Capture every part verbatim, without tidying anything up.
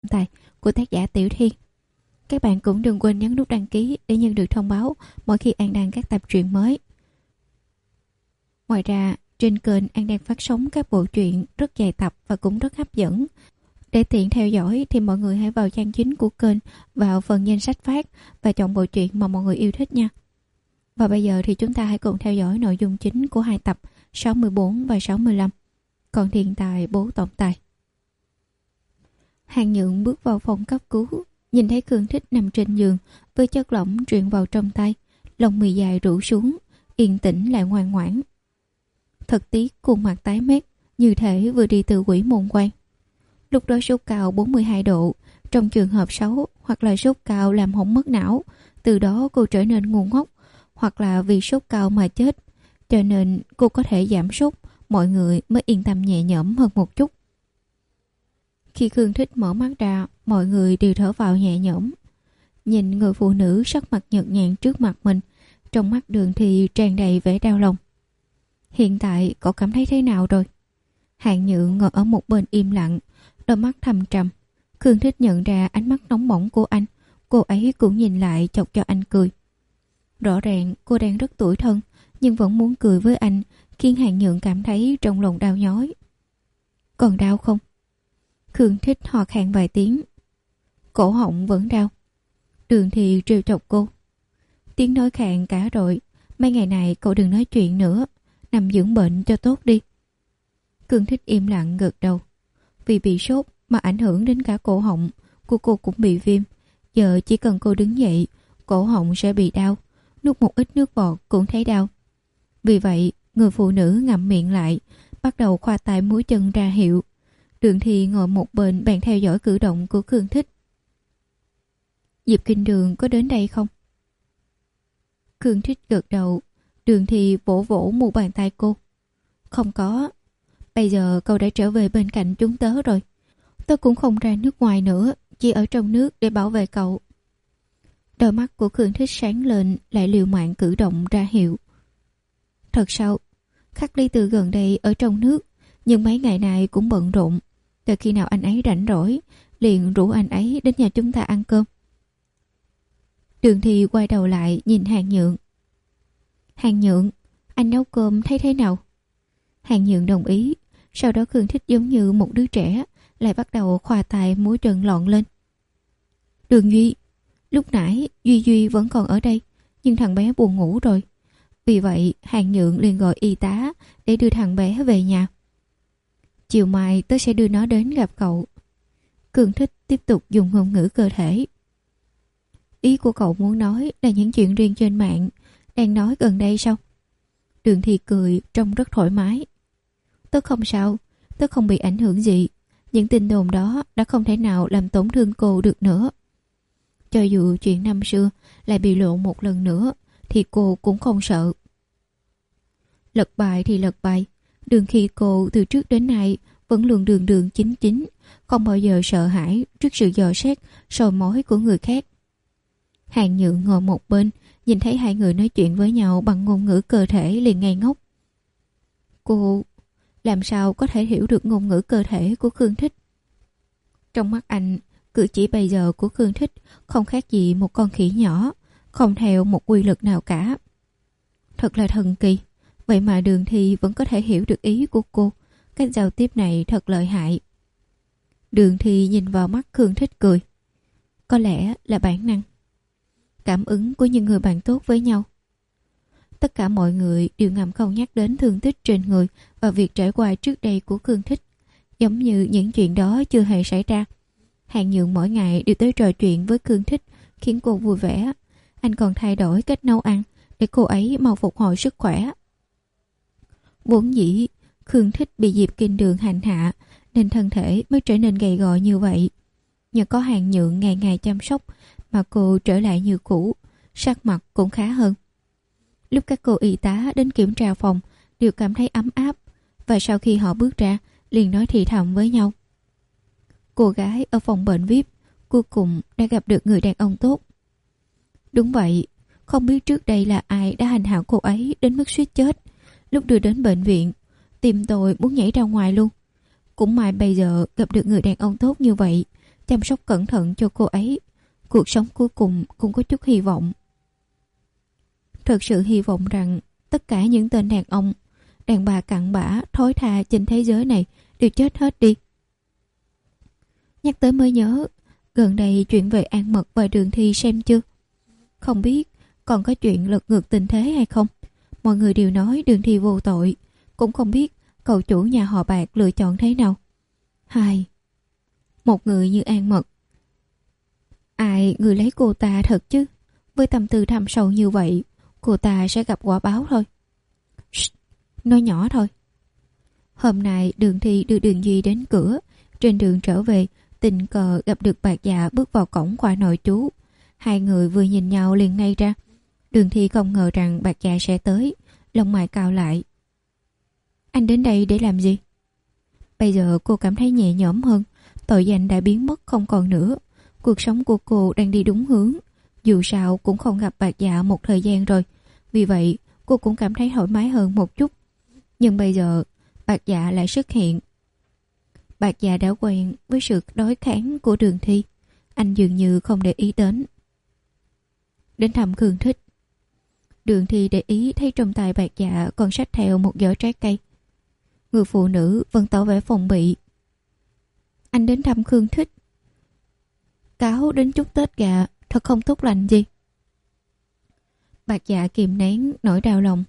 tài của tác giả Tiểu Thiên. Các bạn cũng đừng quên nhấn nút đăng ký để nhận được thông báo mỗi khi An đăng các tập truyện mới. Ngoài ra, trên kênh An đang phát sóng các bộ truyện rất dài tập và cũng rất hấp dẫn. Để tiện theo dõi thì mọi người hãy vào trang chính của kênh, vào phần danh sách phát và chọn bộ truyện mà mọi người yêu thích nha. Và bây giờ thì chúng ta hãy cùng theo dõi nội dung chính của hai tập sáu mươi bốn và sáu mươi lăm. Còn thiên tài bố tổng tài. Hàng Nhượng bước vào phòng cấp cứu, nhìn thấy Khương Thích nằm trên giường với chất lỏng truyền vào trong tay, lông mì dài rủ xuống, yên tĩnh lại ngoan ngoãn. Thật tiếc khuôn mặt tái mét, như thể vừa đi từ quỷ môn quan. Lúc đó sốt cao bốn mươi hai độ, trong trường hợp xấu hoặc là sốt cao làm hỏng mất não, từ đó cô trở nên ngu ngốc, hoặc là vì sốt cao mà chết, cho nên cô có thể giảm sốt, mọi người mới yên tâm nhẹ nhõm hơn một chút. Khi Khương Thích mở mắt ra, mọi người đều thở vào nhẹ nhõm. Nhìn người phụ nữ sắc mặt nhợt nhạt trước mặt mình, trong mắt Đường thì tràn đầy vẻ đau lòng. Hiện tại cậu cảm thấy thế nào rồi? Hàng Nhượng ngồi ở một bên im lặng, đôi mắt thâm trầm. Khương Thích nhận ra ánh mắt nóng bỏng của anh, cô ấy cũng nhìn lại chọc cho anh cười. Rõ ràng cô đang rất tủi thân, nhưng vẫn muốn cười với anh, khiến Hàng Nhượng cảm thấy trong lòng đau nhói. Còn đau không? Khương Thích ho khan vài tiếng. Cổ họng vẫn đau. Đường thì trêu chọc cô. Tiếng nói khàn cả rồi, mấy ngày này cậu đừng nói chuyện nữa, nằm dưỡng bệnh cho tốt đi. Khương Thích im lặng gật đầu. Vì bị sốt mà ảnh hưởng đến cả cổ họng của cô cũng bị viêm. Giờ chỉ cần cô đứng dậy, cổ họng sẽ bị đau, nuốt một ít nước bọt cũng thấy đau. Vì vậy, người phụ nữ ngậm miệng lại, bắt đầu khoa tay múa chân ra hiệu. Đường thì ngồi một bên bàn theo dõi cử động của Khương Thích. Diệp Kinh Đường có đến đây không? Khương Thích gật đầu. Đường thì vỗ vỗ một bàn tay cô. Không có. Bây giờ cậu đã trở về bên cạnh chúng tớ rồi. Tớ cũng không ra nước ngoài nữa, chỉ ở trong nước để bảo vệ cậu. Đôi mắt của Khương Thích sáng lên, lại liều mạng cử động ra hiệu. Thật sao? Khắc Ly từ gần đây ở trong nước, nhưng mấy ngày này cũng bận rộn. Từ khi nào anh ấy rảnh rỗi, liền rủ anh ấy đến nhà chúng ta ăn cơm. Đường thì quay đầu lại nhìn Hàng Nhượng. Hàng Nhượng, anh nấu cơm thấy thế nào? Hàng Nhượng đồng ý. Sau đó Khương Thích giống như một đứa trẻ, lại bắt đầu khoa tay múa chân lọn lên. Đường Duy, lúc nãy Duy Duy vẫn còn ở đây, nhưng thằng bé buồn ngủ rồi. Vì vậy Hàng Nhượng liền gọi y tá để đưa thằng bé về nhà. Chiều mai tớ sẽ đưa nó đến gặp cậu. Khương Thích tiếp tục dùng ngôn ngữ cơ thể. Ý của cậu muốn nói là những chuyện riêng trên mạng, đang nói gần đây sao? Đường thì cười trông rất thoải mái. Tớ không sao, tớ không bị ảnh hưởng gì. Những tin đồn đó đã không thể nào làm tổn thương cô được nữa. Cho dù chuyện năm xưa lại bị lộ một lần nữa, thì cô cũng không sợ. Lật bài thì lật bài. Đường khi cô từ trước đến nay vẫn luôn đường đường chính chính, không bao giờ sợ hãi trước sự dò xét, soi mói của người khác. Hàng Nhượng ngồi một bên, nhìn thấy hai người nói chuyện với nhau bằng ngôn ngữ cơ thể liền ngây ngốc. Cô làm sao có thể hiểu được ngôn ngữ cơ thể của Khương Thích? Trong mắt anh, cử chỉ bây giờ của Khương Thích không khác gì một con khỉ nhỏ, không theo một quy luật nào cả. Thật là thần kỳ. Vậy mà Đường thì vẫn có thể hiểu được ý của cô. Cách giao tiếp này thật lợi hại. Đường thì nhìn vào mắt Khương Thích cười. Có lẽ là bản năng, cảm ứng của những người bạn tốt với nhau. Tất cả mọi người đều ngầm không nhắc đến thương tích trên người và việc trải qua trước đây của Khương Thích, giống như những chuyện đó chưa hề xảy ra. Hàng Nhượng mỗi ngày đều tới trò chuyện với Khương Thích, khiến cô vui vẻ. Anh còn thay đổi cách nấu ăn để cô ấy mau phục hồi sức khỏe. Vốn dĩ Khương Thích bị Diệp Kinh Đường hành hạ, nên thân thể mới trở nên gầy gò như vậy. Nhờ có Hàng Nhượng ngày ngày chăm sóc mà cô trở lại như cũ, sắc mặt cũng khá hơn. Lúc các cô y tá đến kiểm tra phòng đều cảm thấy ấm áp, và sau khi họ bước ra liền nói thì thầm với nhau. Cô gái ở phòng bệnh vi ai pi cuối cùng đã gặp được người đàn ông tốt. Đúng vậy, không biết trước đây là ai đã hành hạ cô ấy đến mức suýt chết. Lúc đưa đến bệnh viện, tim tôi muốn nhảy ra ngoài luôn. Cũng may bây giờ gặp được người đàn ông tốt như vậy, chăm sóc cẩn thận cho cô ấy. Cuộc sống cuối cùng cũng có chút hy vọng. Thật sự hy vọng rằng tất cả những tên đàn ông, đàn bà cặn bã, thối tha trên thế giới này đều chết hết đi. Nhắc tới mới nhớ, gần đây chuyện về An Mật và Đường Thi xem chưa? Không biết còn có chuyện lật ngược tình thế hay không? Mọi người đều nói Đường Thi vô tội, cũng không biết cậu chủ nhà họ Bạc lựa chọn thế nào. Hai, một người như An Mật, ai người lấy cô ta thật chứ? Với tâm tư thâm sâu như vậy, cô ta sẽ gặp quả báo thôi. Shh, nói nhỏ thôi. Hôm nay Đường Thi đưa Đường Duy đến cửa. Trên đường trở về, tình cờ gặp được Bạc Dạ bước vào cổng khoa nội trú. Hai người vừa nhìn nhau liền ngay ra. Đường Thi không ngờ rằng Bạc Dạ sẽ tới, lông mày cau lại. Anh đến đây để làm gì? Bây giờ cô cảm thấy nhẹ nhõm hơn, tội danh đã biến mất không còn nữa. Cuộc sống của cô đang đi đúng hướng. Dù sao cũng không gặp Bạc Dạ một thời gian rồi, vì vậy cô cũng cảm thấy thoải mái hơn một chút. Nhưng bây giờ Bạc Dạ lại xuất hiện. Bạc Dạ đã quen với sự đối kháng của Đường Thi, anh dường như không để ý đến. Đến thăm Khương Thích. Đường Thi để ý thấy trong tay Bạc Dạ còn xách theo một giỏ trái cây. Người phụ nữ vẫn tỏ vẻ phòng bị. Anh đến thăm Khương Thích? Cáo đến chúc Tết gà, thật không tốt lành gì. Bạc Dạ kìm nén nỗi đau lòng.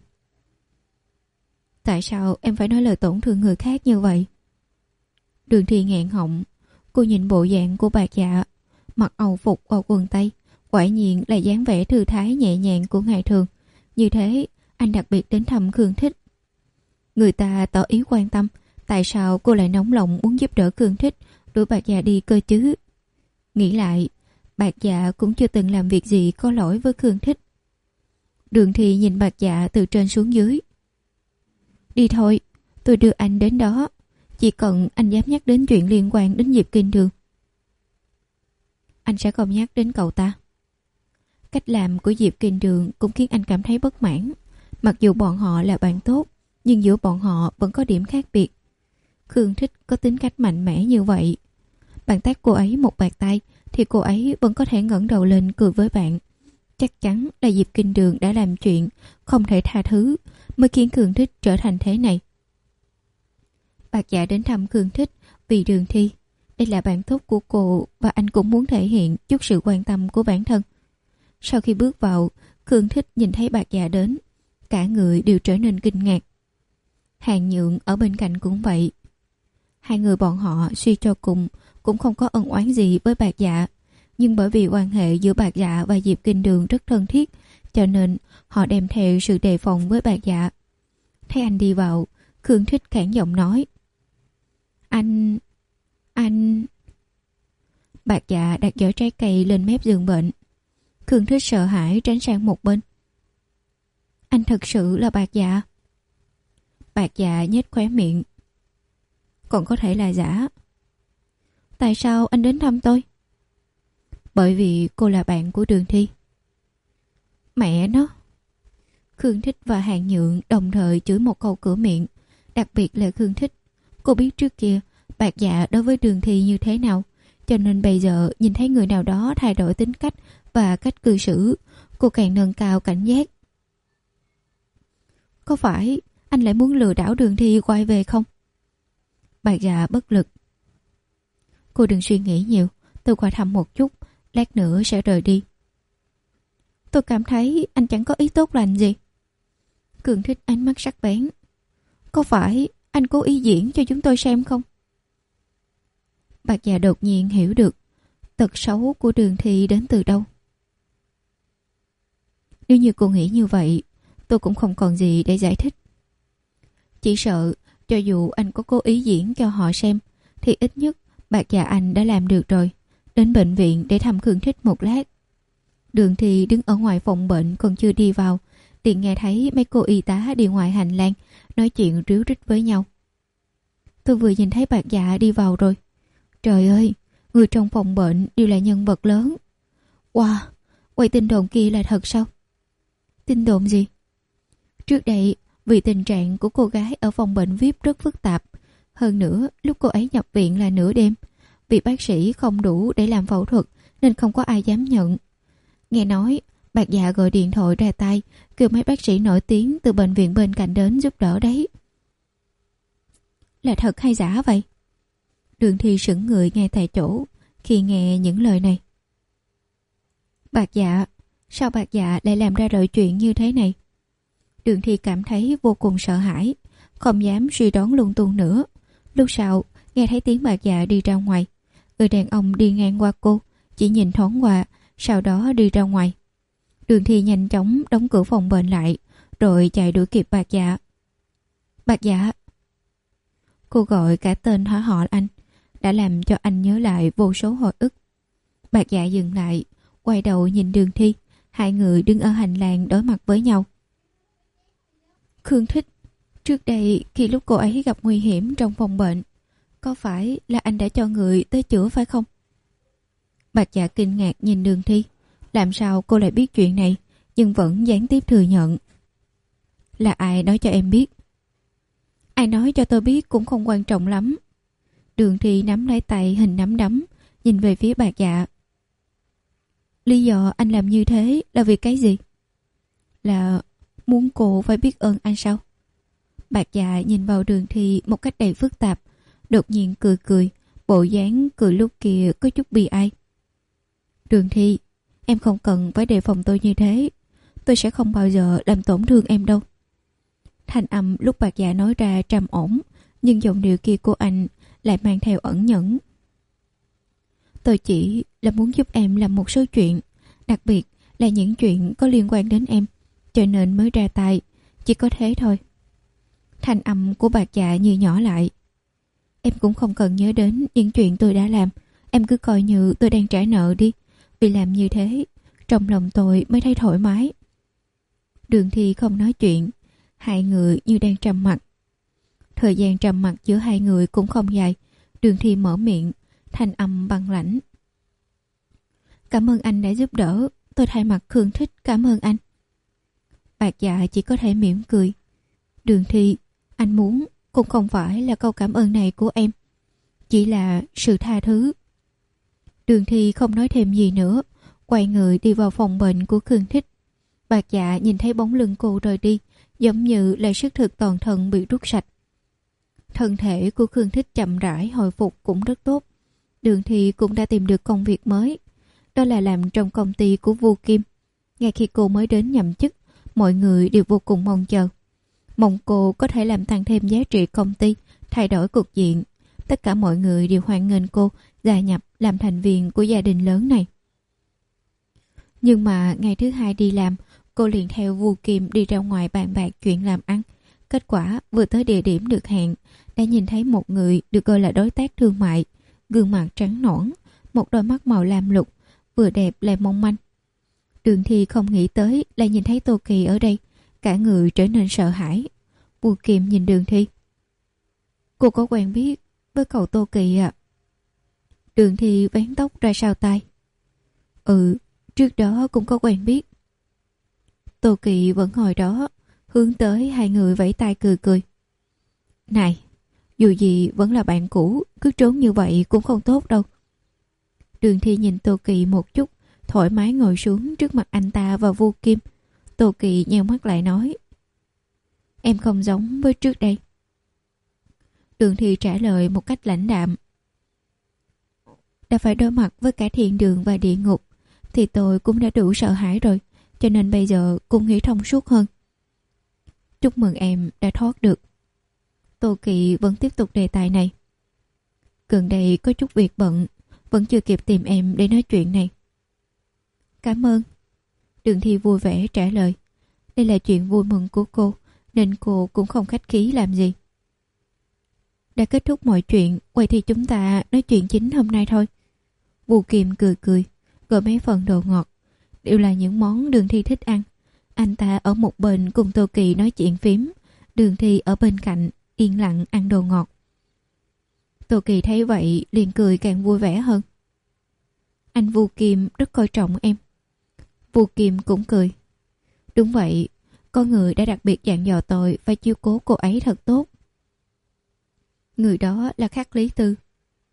Tại sao em phải nói lời tổn thương người khác như vậy? Đường Thi nghẹn họng. Cô nhìn bộ dạng của Bạc Dạ, mặc âu phục và quần tây, quả nhiên là dáng vẻ thư thái nhẹ nhàng của ngày thường. Như thế anh đặc biệt đến thăm Khương Thích. Người ta tỏ ý quan tâm, tại sao cô lại nóng lòng muốn giúp đỡ Khương Thích đuổi Bạc Dạ đi cơ chứ? Nghĩ lại, Bạc Dạ cũng chưa từng làm việc gì có lỗi với Khương Thích. Đường Thi nhìn Bạc Dạ từ trên xuống dưới. Đi thôi, tôi đưa anh đến đó. Chỉ cần anh dám nhắc đến chuyện liên quan đến Diệp Kinh Đường, anh sẽ không nhắc đến cậu ta. Cách làm của Diệp Kinh Đường cũng khiến anh cảm thấy bất mãn. Mặc dù bọn họ là bạn tốt, nhưng giữa bọn họ vẫn có điểm khác biệt. Khương Thích có tính cách mạnh mẽ như vậy. Bạn tát cô ấy một bạt tay thì cô ấy vẫn có thể ngẩng đầu lên cười với bạn. Chắc chắn là Diệp Kinh Đường đã làm chuyện không thể tha thứ mới khiến Khương Thích trở thành thế này. Bạc Dạ đến thăm Khương Thích vì Đường Thi. Đây là bạn tốt của cô và anh cũng muốn thể hiện chút sự quan tâm của bản thân. Sau khi bước vào, Khương Thích nhìn thấy Bạc Dạ đến, cả người đều trở nên kinh ngạc. Hàn Nhượng ở bên cạnh cũng vậy. Hai người bọn họ suy cho cùng cũng không có ân oán gì với Bạc Dạ, nhưng bởi vì quan hệ giữa Bạc Dạ và Diệp Kinh Đường rất thân thiết, cho nên họ đem theo sự đề phòng với Bạc Dạ. Thấy anh đi vào, Khương Thích khản giọng nói. Anh... anh... Bạc Dạ đặt giỏ trái cây lên mép giường bệnh. Khương Thích sợ hãi tránh sang một bên. Anh thật sự là Bạc Dạ? Bạc Dạ nhếch khóe miệng. Còn có thể là giả. Tại sao anh đến thăm tôi? Bởi vì cô là bạn của Đường Thi. Mẹ nó! Khương Thích và Hàn Nhượng đồng thời chửi một câu cửa miệng. Đặc biệt là Khương Thích. Cô biết trước kia Bạc Dạ đối với Đường Thi như thế nào, cho nên bây giờ nhìn thấy người nào đó thay đổi tính cách và cách cư xử, cô càng nâng cao cảnh giác. Có phải anh lại muốn lừa đảo Đường Thi quay về không? Bạc Dạ bất lực. Cô đừng suy nghĩ nhiều, tôi qua thăm một chút, lát nữa sẽ rời đi. Tôi cảm thấy anh chẳng có ý tốt lành gì. Khương Thích ánh mắt sắc bén. Có phải anh cố ý diễn cho chúng tôi xem không? Bạc Dạ đột nhiên hiểu được tật xấu của Đường Thi đến từ đâu. Nếu như cô nghĩ như vậy, tôi cũng không còn gì để giải thích. Chỉ sợ cho dù anh có cố ý diễn cho họ xem, thì ít nhất Bạc Dạ anh đã làm được rồi. Đến bệnh viện để thăm Khương Thích một lát. Đường Thi đứng ở ngoài phòng bệnh còn chưa đi vào, liền nghe thấy mấy cô y tá đi ngoài hành lang nói chuyện ríu rít với nhau. Tôi vừa nhìn thấy Bạc Dạ đi vào rồi. Trời ơi, người trong phòng bệnh đều là nhân vật lớn. Wow, quay tin đồn kia là thật sao? Tin đồn gì? Trước đây, vì tình trạng của cô gái ở phòng bệnh vi ai pi rất phức tạp. Hơn nữa, lúc cô ấy nhập viện là nửa đêm. Vì bác sĩ không đủ để làm phẫu thuật nên không có ai dám nhận. Nghe nói Bạc Dạ gọi điện thoại ra tay kêu mấy bác sĩ nổi tiếng từ bệnh viện bên cạnh đến giúp đỡ đấy. Là thật hay giả vậy? Đường Thi sững người ngay tại chỗ khi nghe những lời này. Bạc Dạ, sao Bạc Dạ lại làm ra loại chuyện như thế này? Đường Thi cảm thấy vô cùng sợ hãi, không dám suy đoán lung tung nữa. Lúc sau nghe thấy tiếng Bạc Dạ đi ra ngoài. Người đàn ông đi ngang qua cô, chỉ nhìn thoáng qua, sau đó đi ra ngoài. Đường Thi nhanh chóng đóng cửa phòng bệnh lại, rồi chạy đuổi kịp Bạc Dạ. Bạc Dạ. Cô gọi cả tên hỏi họ anh, đã làm cho anh nhớ lại vô số hồi ức. Bạc Dạ dừng lại, quay đầu nhìn Đường Thi, hai người đứng ở hành lang đối mặt với nhau. Khương Thích, trước đây khi lúc cô ấy gặp nguy hiểm trong phòng bệnh, có phải là anh đã cho người tới chữa phải không? Bạc Dạ kinh ngạc nhìn Đường Thi, làm sao cô lại biết chuyện này, nhưng vẫn gián tiếp thừa nhận. Là ai nói cho em biết? Ai nói cho tôi biết cũng không quan trọng lắm. Đường Thi nắm lấy tay hình nắm đấm, nhìn về phía Bạc Dạ. Lý do anh làm như thế là vì cái gì? Là muốn cô phải biết ơn anh sao? Bạc Dạ nhìn vào Đường Thi một cách đầy phức tạp, đột nhiên cười cười, bộ dáng cười lúc kia có chút bi ai. Đường Thi, em không cần phải đề phòng tôi như thế. Tôi sẽ không bao giờ làm tổn thương em đâu. Thanh âm lúc Bạc Dạ nói ra trầm ổn, nhưng giọng điệu kia của anh lại mang theo ẩn nhẫn. Tôi chỉ là muốn giúp em làm một số chuyện, đặc biệt là những chuyện có liên quan đến em, cho nên mới ra tay, chỉ có thế thôi. Thanh âm của Bạc Dạ như nhỏ lại. Em cũng không cần nhớ đến những chuyện tôi đã làm, em cứ coi như tôi đang trả nợ đi, vì làm như thế trong lòng tôi mới thấy thoải mái. Đường Thi không nói chuyện, hai người như đang trầm mặc. Thời gian trầm mặc giữa hai người cũng không dài. Đường Thi mở miệng, thanh âm băng lãnh. Cảm ơn anh đã giúp đỡ, tôi thay mặt Khương Thích cảm ơn anh. Bạc Dạ chỉ có thể mỉm cười. Đường Thi, anh muốn cũng không phải là câu cảm ơn này của em, chỉ là sự tha thứ. Đường Thi không nói thêm gì nữa, quay người đi vào phòng bệnh của Khương Thích. Bạc Dạ nhìn thấy bóng lưng cô rời đi, giống như là sức thực toàn thân bị rút sạch. Thân thể của Khương Thích chậm rãi hồi phục cũng rất tốt. Đường Thi cũng đã tìm được công việc mới, đó là làm trong công ty của Vu Kim. Ngay khi cô mới đến nhậm chức, mọi người đều vô cùng mong chờ, mong cô có thể làm tăng thêm giá trị công ty, thay đổi cục diện. Tất cả mọi người đều hoan nghênh cô gia nhập làm thành viên của gia đình lớn này. Nhưng mà ngày thứ hai đi làm, cô liền theo Vu Kim đi ra ngoài bàn bạc chuyện làm ăn. Kết quả vừa tới địa điểm được hẹn, đã nhìn thấy một người được gọi là đối tác thương mại, gương mặt trắng nõn, một đôi mắt màu lam lục, vừa đẹp lại mong manh. Đường Thi không nghĩ tới lại nhìn thấy Tô Kỳ ở đây, cả người trở nên sợ hãi. Vu Kim nhìn Đường Thi. Cô có quen biết với cậu Tô Kỳ à? Đường Thi vén tóc ra sau tai. Ừ, trước đó cũng có quen biết. Tô Kỳ vẫn ngồi đó, hướng tới hai người vẫy tay cười cười. Này, dù gì vẫn là bạn cũ, cứ trốn như vậy cũng không tốt đâu. Đường Thi nhìn Tô Kỳ một chút, thoải mái ngồi xuống trước mặt anh ta và Vu Kim. Tô Kỳ nheo mắt lại nói. Em không giống với trước đây. Đường Thi trả lời một cách lãnh đạm. Đã phải đối mặt với cả thiên đường và địa ngục, thì tôi cũng đã đủ sợ hãi rồi, cho nên bây giờ cũng nghĩ thông suốt hơn. Chúc mừng em đã thoát được. Tô Kỳ vẫn tiếp tục đề tài này. Gần đây có chút việc bận, vẫn chưa kịp tìm em để nói chuyện này. Cảm ơn. Đường Thi vui vẻ trả lời. Đây là chuyện vui mừng của cô, nên cô cũng không khách khí làm gì. Đã kết thúc mọi chuyện, vậy thì chúng ta nói chuyện chính hôm nay thôi. Vu Kim cười cười, gọi mấy phần đồ ngọt, đều là những món Đường Thi thích ăn. Anh ta ở một bên cùng Tô Kỳ nói chuyện phím, Đường Thi ở bên cạnh yên lặng ăn đồ ngọt. Tô Kỳ thấy vậy liền cười càng vui vẻ hơn. Anh Vu Kim rất coi trọng em. Vu Kim cũng cười. Đúng vậy, có người đã đặc biệt dặn dò tôi phải chiếu cố cô ấy thật tốt. Người đó là Khắc Lý Tư.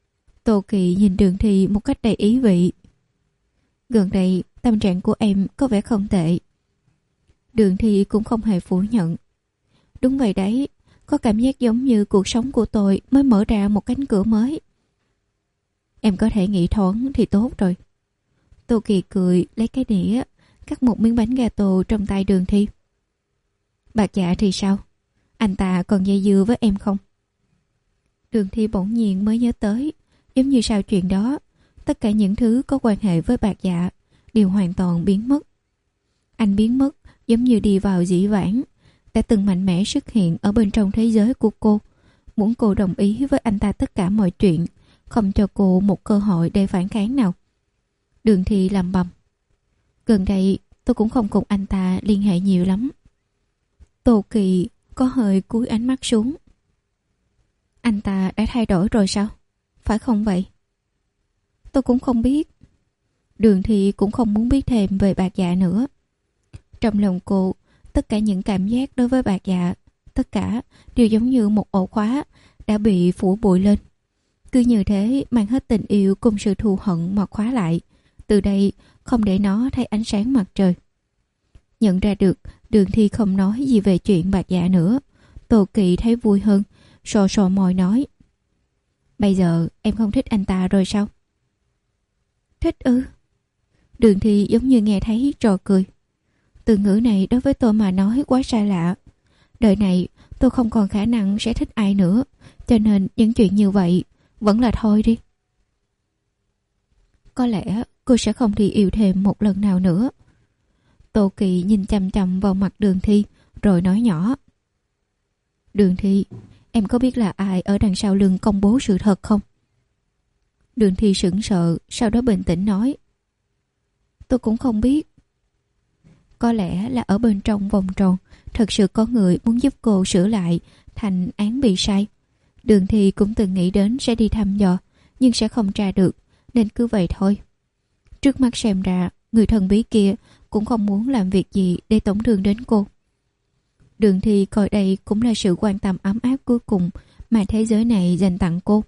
Tô Kỳ nhìn Đường Thi một cách đầy ý vị. Gần đây tâm trạng của em có vẻ không tệ. Đường Thi cũng không hề phủ nhận. Đúng vậy đấy, có cảm giác giống như cuộc sống của tôi mới mở ra một cánh cửa mới. Em có thể nghĩ thoáng thì tốt rồi. Tô Kỳ cười lấy cái đĩa, cắt một miếng bánh gato trong tay Đường Thi. Bạc Dạ thì sao? Anh ta còn dây dưa với em không? Đường Thi bỗng nhiên mới nhớ tới, giống như sau chuyện đó, tất cả những thứ có quan hệ với Bạc Dạ đều hoàn toàn biến mất. Anh biến mất giống như đi vào dĩ vãng, đã từng mạnh mẽ xuất hiện ở bên trong thế giới của cô, muốn cô đồng ý với anh ta tất cả mọi chuyện, không cho cô một cơ hội để phản kháng nào. Đường Thi làm bầm. Gần đây tôi cũng không cùng anh ta liên hệ nhiều lắm. Tô Kỳ có hơi cúi ánh mắt xuống. Anh ta đã thay đổi rồi sao? Phải không vậy? Tôi cũng không biết. Đường Thi cũng không muốn biết thêm về Bạc Dạ nữa. Trong lòng cô, tất cả những cảm giác đối với Bạc Dạ, tất cả đều giống như một ổ khóa đã bị phủ bụi lên. Cứ như thế mang hết tình yêu cùng sự thù hận mà khóa lại, từ đây không để nó thấy ánh sáng mặt trời. Nhận ra được Đường Thi không nói gì về chuyện Bạc Dạ nữa, Tô Kỳ thấy vui hơn, sò sò môi nói. Bây giờ em không thích anh ta rồi sao? Thích ư? Đường Thi giống như nghe thấy trò cười. Từ ngữ này đối với tôi mà nói quá xa lạ. Đời này tôi không còn khả năng sẽ thích ai nữa, cho nên những chuyện như vậy vẫn là thôi đi. Có lẽ cô sẽ không thì yêu thêm một lần nào nữa. Tô Kỳ nhìn chằm chằm vào mặt Đường Thi rồi nói nhỏ. Đường Thi, em có biết là ai ở đằng sau lưng công bố sự thật không? Đường Thi sững sờ, sau đó bình tĩnh nói. Tôi cũng không biết. Có lẽ là ở bên trong vòng tròn thật sự có người muốn giúp cô sửa lại thành án bị sai. Đường Thi cũng từng nghĩ đến sẽ đi thăm dò, nhưng sẽ không tra được, nên cứ vậy thôi. Trước mắt xem ra, người thần bí kia cũng không muốn làm việc gì để tổn thương đến cô. Đường Thi coi đây cũng là sự quan tâm ấm áp cuối cùng mà thế giới này dành tặng cô.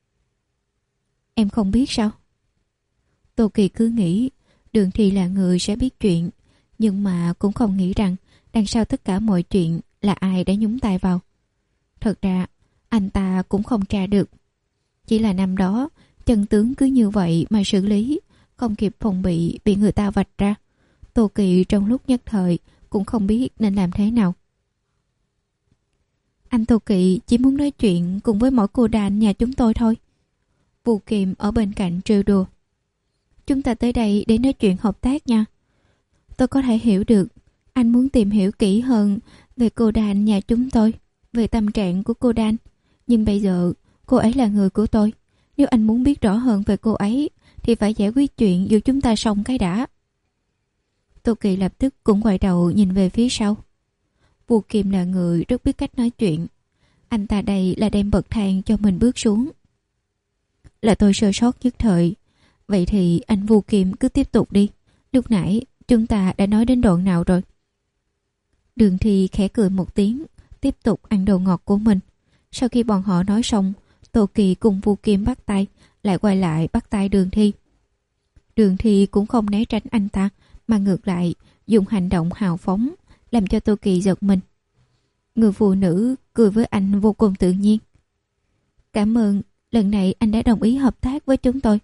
Em không biết sao? Tô Kỳ cứ nghĩ Đường Thi là người sẽ biết chuyện, nhưng mà cũng không nghĩ rằng đằng sau tất cả mọi chuyện là ai đã nhúng tay vào. Thật ra anh ta cũng không tra được. Chỉ là năm đó chân tướng cứ như vậy mà xử lý, không kịp phòng bị bị người ta vạch ra. Tô Kỳ trong lúc nhất thời cũng không biết nên làm thế nào. Anh Tô Kỳ chỉ muốn nói chuyện cùng với mỗi cô đàn nhà chúng tôi thôi. Vu Kiệm ở bên cạnh trêu đùa. Chúng ta tới đây để nói chuyện hợp tác nha. Tôi có thể hiểu được anh muốn tìm hiểu kỹ hơn về cô đàn nhà chúng tôi, về tâm trạng của cô đàn. Nhưng bây giờ cô ấy là người của tôi. Nếu anh muốn biết rõ hơn về cô ấy thì phải giải quyết chuyện giữa chúng ta xong cái đã. Tô Kỳ lập tức cũng quay đầu nhìn về phía sau. Vu Kiệm là người rất biết cách nói chuyện. Anh ta đây là đem bậc thang cho mình bước xuống. Là tôi sơ sót nhất thời. Vậy thì anh Vu Kiệm cứ tiếp tục đi. Lúc nãy chúng ta đã nói đến đoạn nào rồi? Đường Thi khẽ cười một tiếng, tiếp tục ăn đồ ngọt của mình. Sau khi bọn họ nói xong, Tô Kỳ cùng Vu Kiệm bắt tay, lại quay lại bắt tay Đường Thi. Đường Thi cũng không né tránh anh ta, mà ngược lại dùng hành động hào phóng, làm cho Tô Kỳ giật mình. Người phụ nữ cười với anh vô cùng tự nhiên. Cảm ơn, lần này anh đã đồng ý hợp tác với chúng tôi.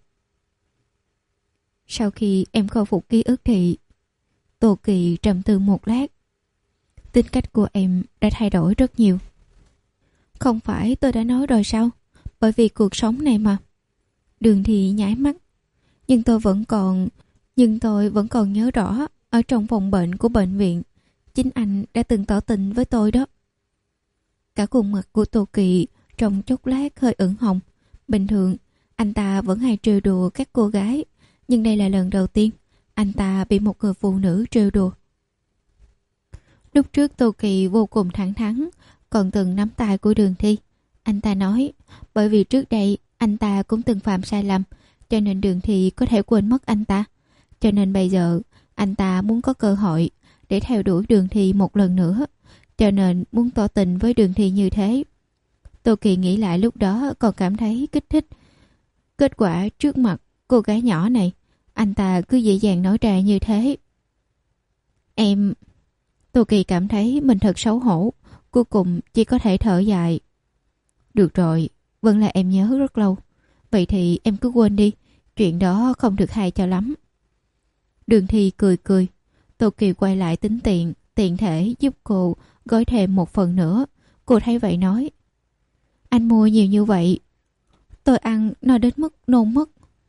Sau khi em khôi phục ký ức thì... Tô Kỳ trầm tư một lát. Tính cách của em đã thay đổi rất nhiều. Không phải tôi đã nói rồi sao? Bởi vì cuộc sống này mà. Đường Thi nháy mắt. Nhưng tôi vẫn còn... Nhưng tôi vẫn còn nhớ rõ, ở trong phòng bệnh của bệnh viện, chính anh đã từng tỏ tình với tôi đó. Cả khuôn mặt của Tô Kỳ trong chốc lát hơi ửng hồng. Bình thường, anh ta vẫn hay trêu đùa các cô gái, nhưng đây là lần đầu tiên anh ta bị một người phụ nữ trêu đùa. Lúc trước Tô Kỳ vô cùng thẳng thắn, còn từng nắm tay của Đường Thi. Anh ta nói, bởi vì trước đây anh ta cũng từng phạm sai lầm, cho nên Đường Thi có thể quên mất anh ta. Cho nên bây giờ anh ta muốn có cơ hội để theo đuổi Đường Thi một lần nữa, cho nên muốn tỏ tình với Đường Thi như thế. Tô Kỳ nghĩ lại lúc đó còn cảm thấy kích thích. Kết quả trước mặt cô gái nhỏ này, anh ta cứ dễ dàng nói ra như thế. Em... Tô Kỳ cảm thấy mình thật xấu hổ, cuối cùng chỉ có thể thở dài. Được rồi, vẫn là em nhớ rất lâu. Vậy thì em cứ quên đi, chuyện đó không được hay cho lắm. Đường Thi cười cười. Tô Kỳ quay lại tính tiện, tiện thể giúp cô gói thêm một phần nữa. Cô thấy vậy nói: Anh mua nhiều như vậy, tôi ăn no đến mức nôn mất.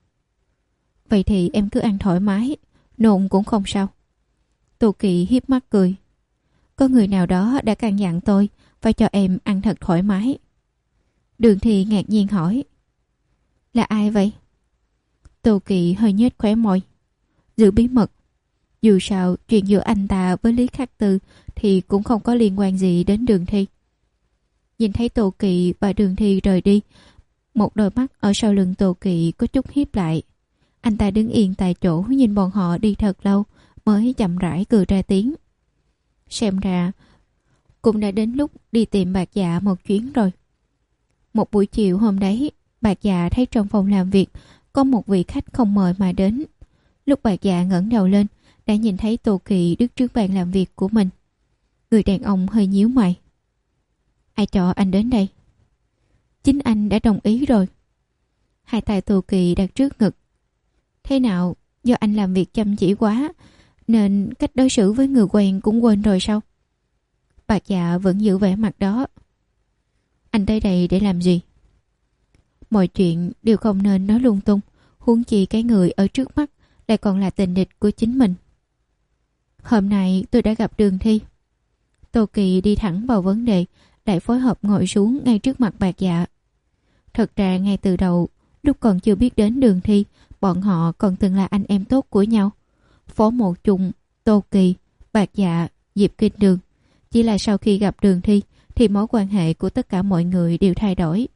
Vậy thì em cứ ăn thoải mái, nôn cũng không sao. Tô Kỳ hiếp mắt cười. Có người nào đó đã căn dặn tôi phải cho em ăn thật thoải mái. Đường Thi ngạc nhiên hỏi: Là ai vậy? Tô Kỳ hơi nhếch khóe môi. Giữ bí mật. Dù sao chuyện giữa anh ta với Lý Khắc Tư thì cũng không có liên quan gì đến Đường Thi. Nhìn thấy Tô Kỳ và Đường Thi rời đi, một đôi mắt ở sau lưng Tô Kỳ có chút hiếp lại. Anh ta đứng yên tại chỗ nhìn bọn họ đi thật lâu mới chậm rãi cười ra tiếng. Xem ra cũng đã đến lúc đi tìm Bạc Dạ một chuyến rồi. Một buổi chiều hôm đấy, Bạc Dạ thấy trong phòng làm việc có một vị khách không mời mà đến. Lúc Bạc Dạ ngẩng đầu lên, đã nhìn thấy Tô Kỳ đứng trước bàn làm việc của mình. Người đàn ông hơi nhíu mày. Ai cho anh đến đây? Chính anh đã đồng ý rồi. Hai tay Tô Kỳ đặt trước ngực. Thế nào, do anh làm việc chăm chỉ quá nên cách đối xử với người quen cũng quên rồi sao? Bạc Dạ vẫn giữ vẻ mặt đó. Anh tới đây để làm gì? Mọi chuyện đều không nên nói lung tung, huống chi cái người ở trước mắt lại còn là tình địch của chính mình. Hôm nay tôi đã gặp Đường Thi. Tô Kỳ đi thẳng vào vấn đề, lại phối hợp ngồi xuống ngay trước mặt Bạc Dạ. Thật ra ngay từ đầu, lúc còn chưa biết đến Đường Thi, bọn họ còn từng là anh em tốt của nhau. Phó Một Chung, Tô Kỳ, Bạc Dạ, Diệp Kinh Đường. Chỉ là sau khi gặp Đường Thi thì mối quan hệ của tất cả mọi người đều thay đổi.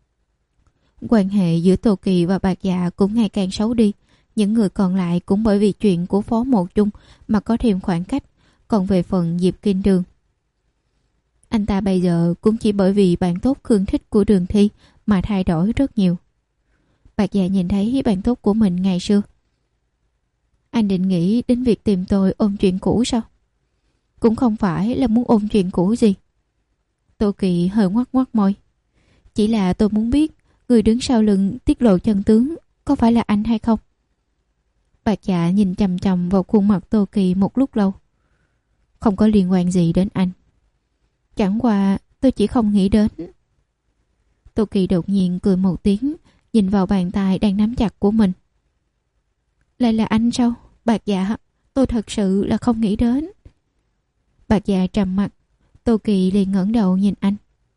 Quan hệ giữa Tô Kỳ và Bạc Dạ cũng ngày càng xấu đi. Những người còn lại cũng bởi vì chuyện của Phó Một Chung mà có thêm khoảng cách. Còn về phần Diệp Kinh Đường, anh ta bây giờ cũng chỉ bởi vì bạn tốt Khương Thích của Đường Thi mà thay đổi rất nhiều. Bạc Dạ nhìn thấy bạn tốt của mình ngày xưa. Anh định nghĩ đến việc tìm tôi ôm chuyện cũ sao? Cũng không phải là muốn ôm chuyện cũ gì. Tô Kỳ hơi ngoắc ngoắc môi. Chỉ là tôi muốn biết người đứng sau lưng tiết lộ chân tướng có phải là anh hay không? Bạc Dạ nhìn chằm chằm vào khuôn mặt Tô Kỳ một lúc lâu. Không có liên quan gì đến anh. Chẳng qua tôi chỉ không nghĩ đến. Tô Kỳ đột nhiên cười một tiếng, nhìn vào bàn tay đang nắm chặt của mình. Lại là anh sao? Bạc Dạ, tôi thật sự là không nghĩ đến. Bạc Dạ trầm mặt. Tô Kỳ liền ngẩng đầu nhìn anh.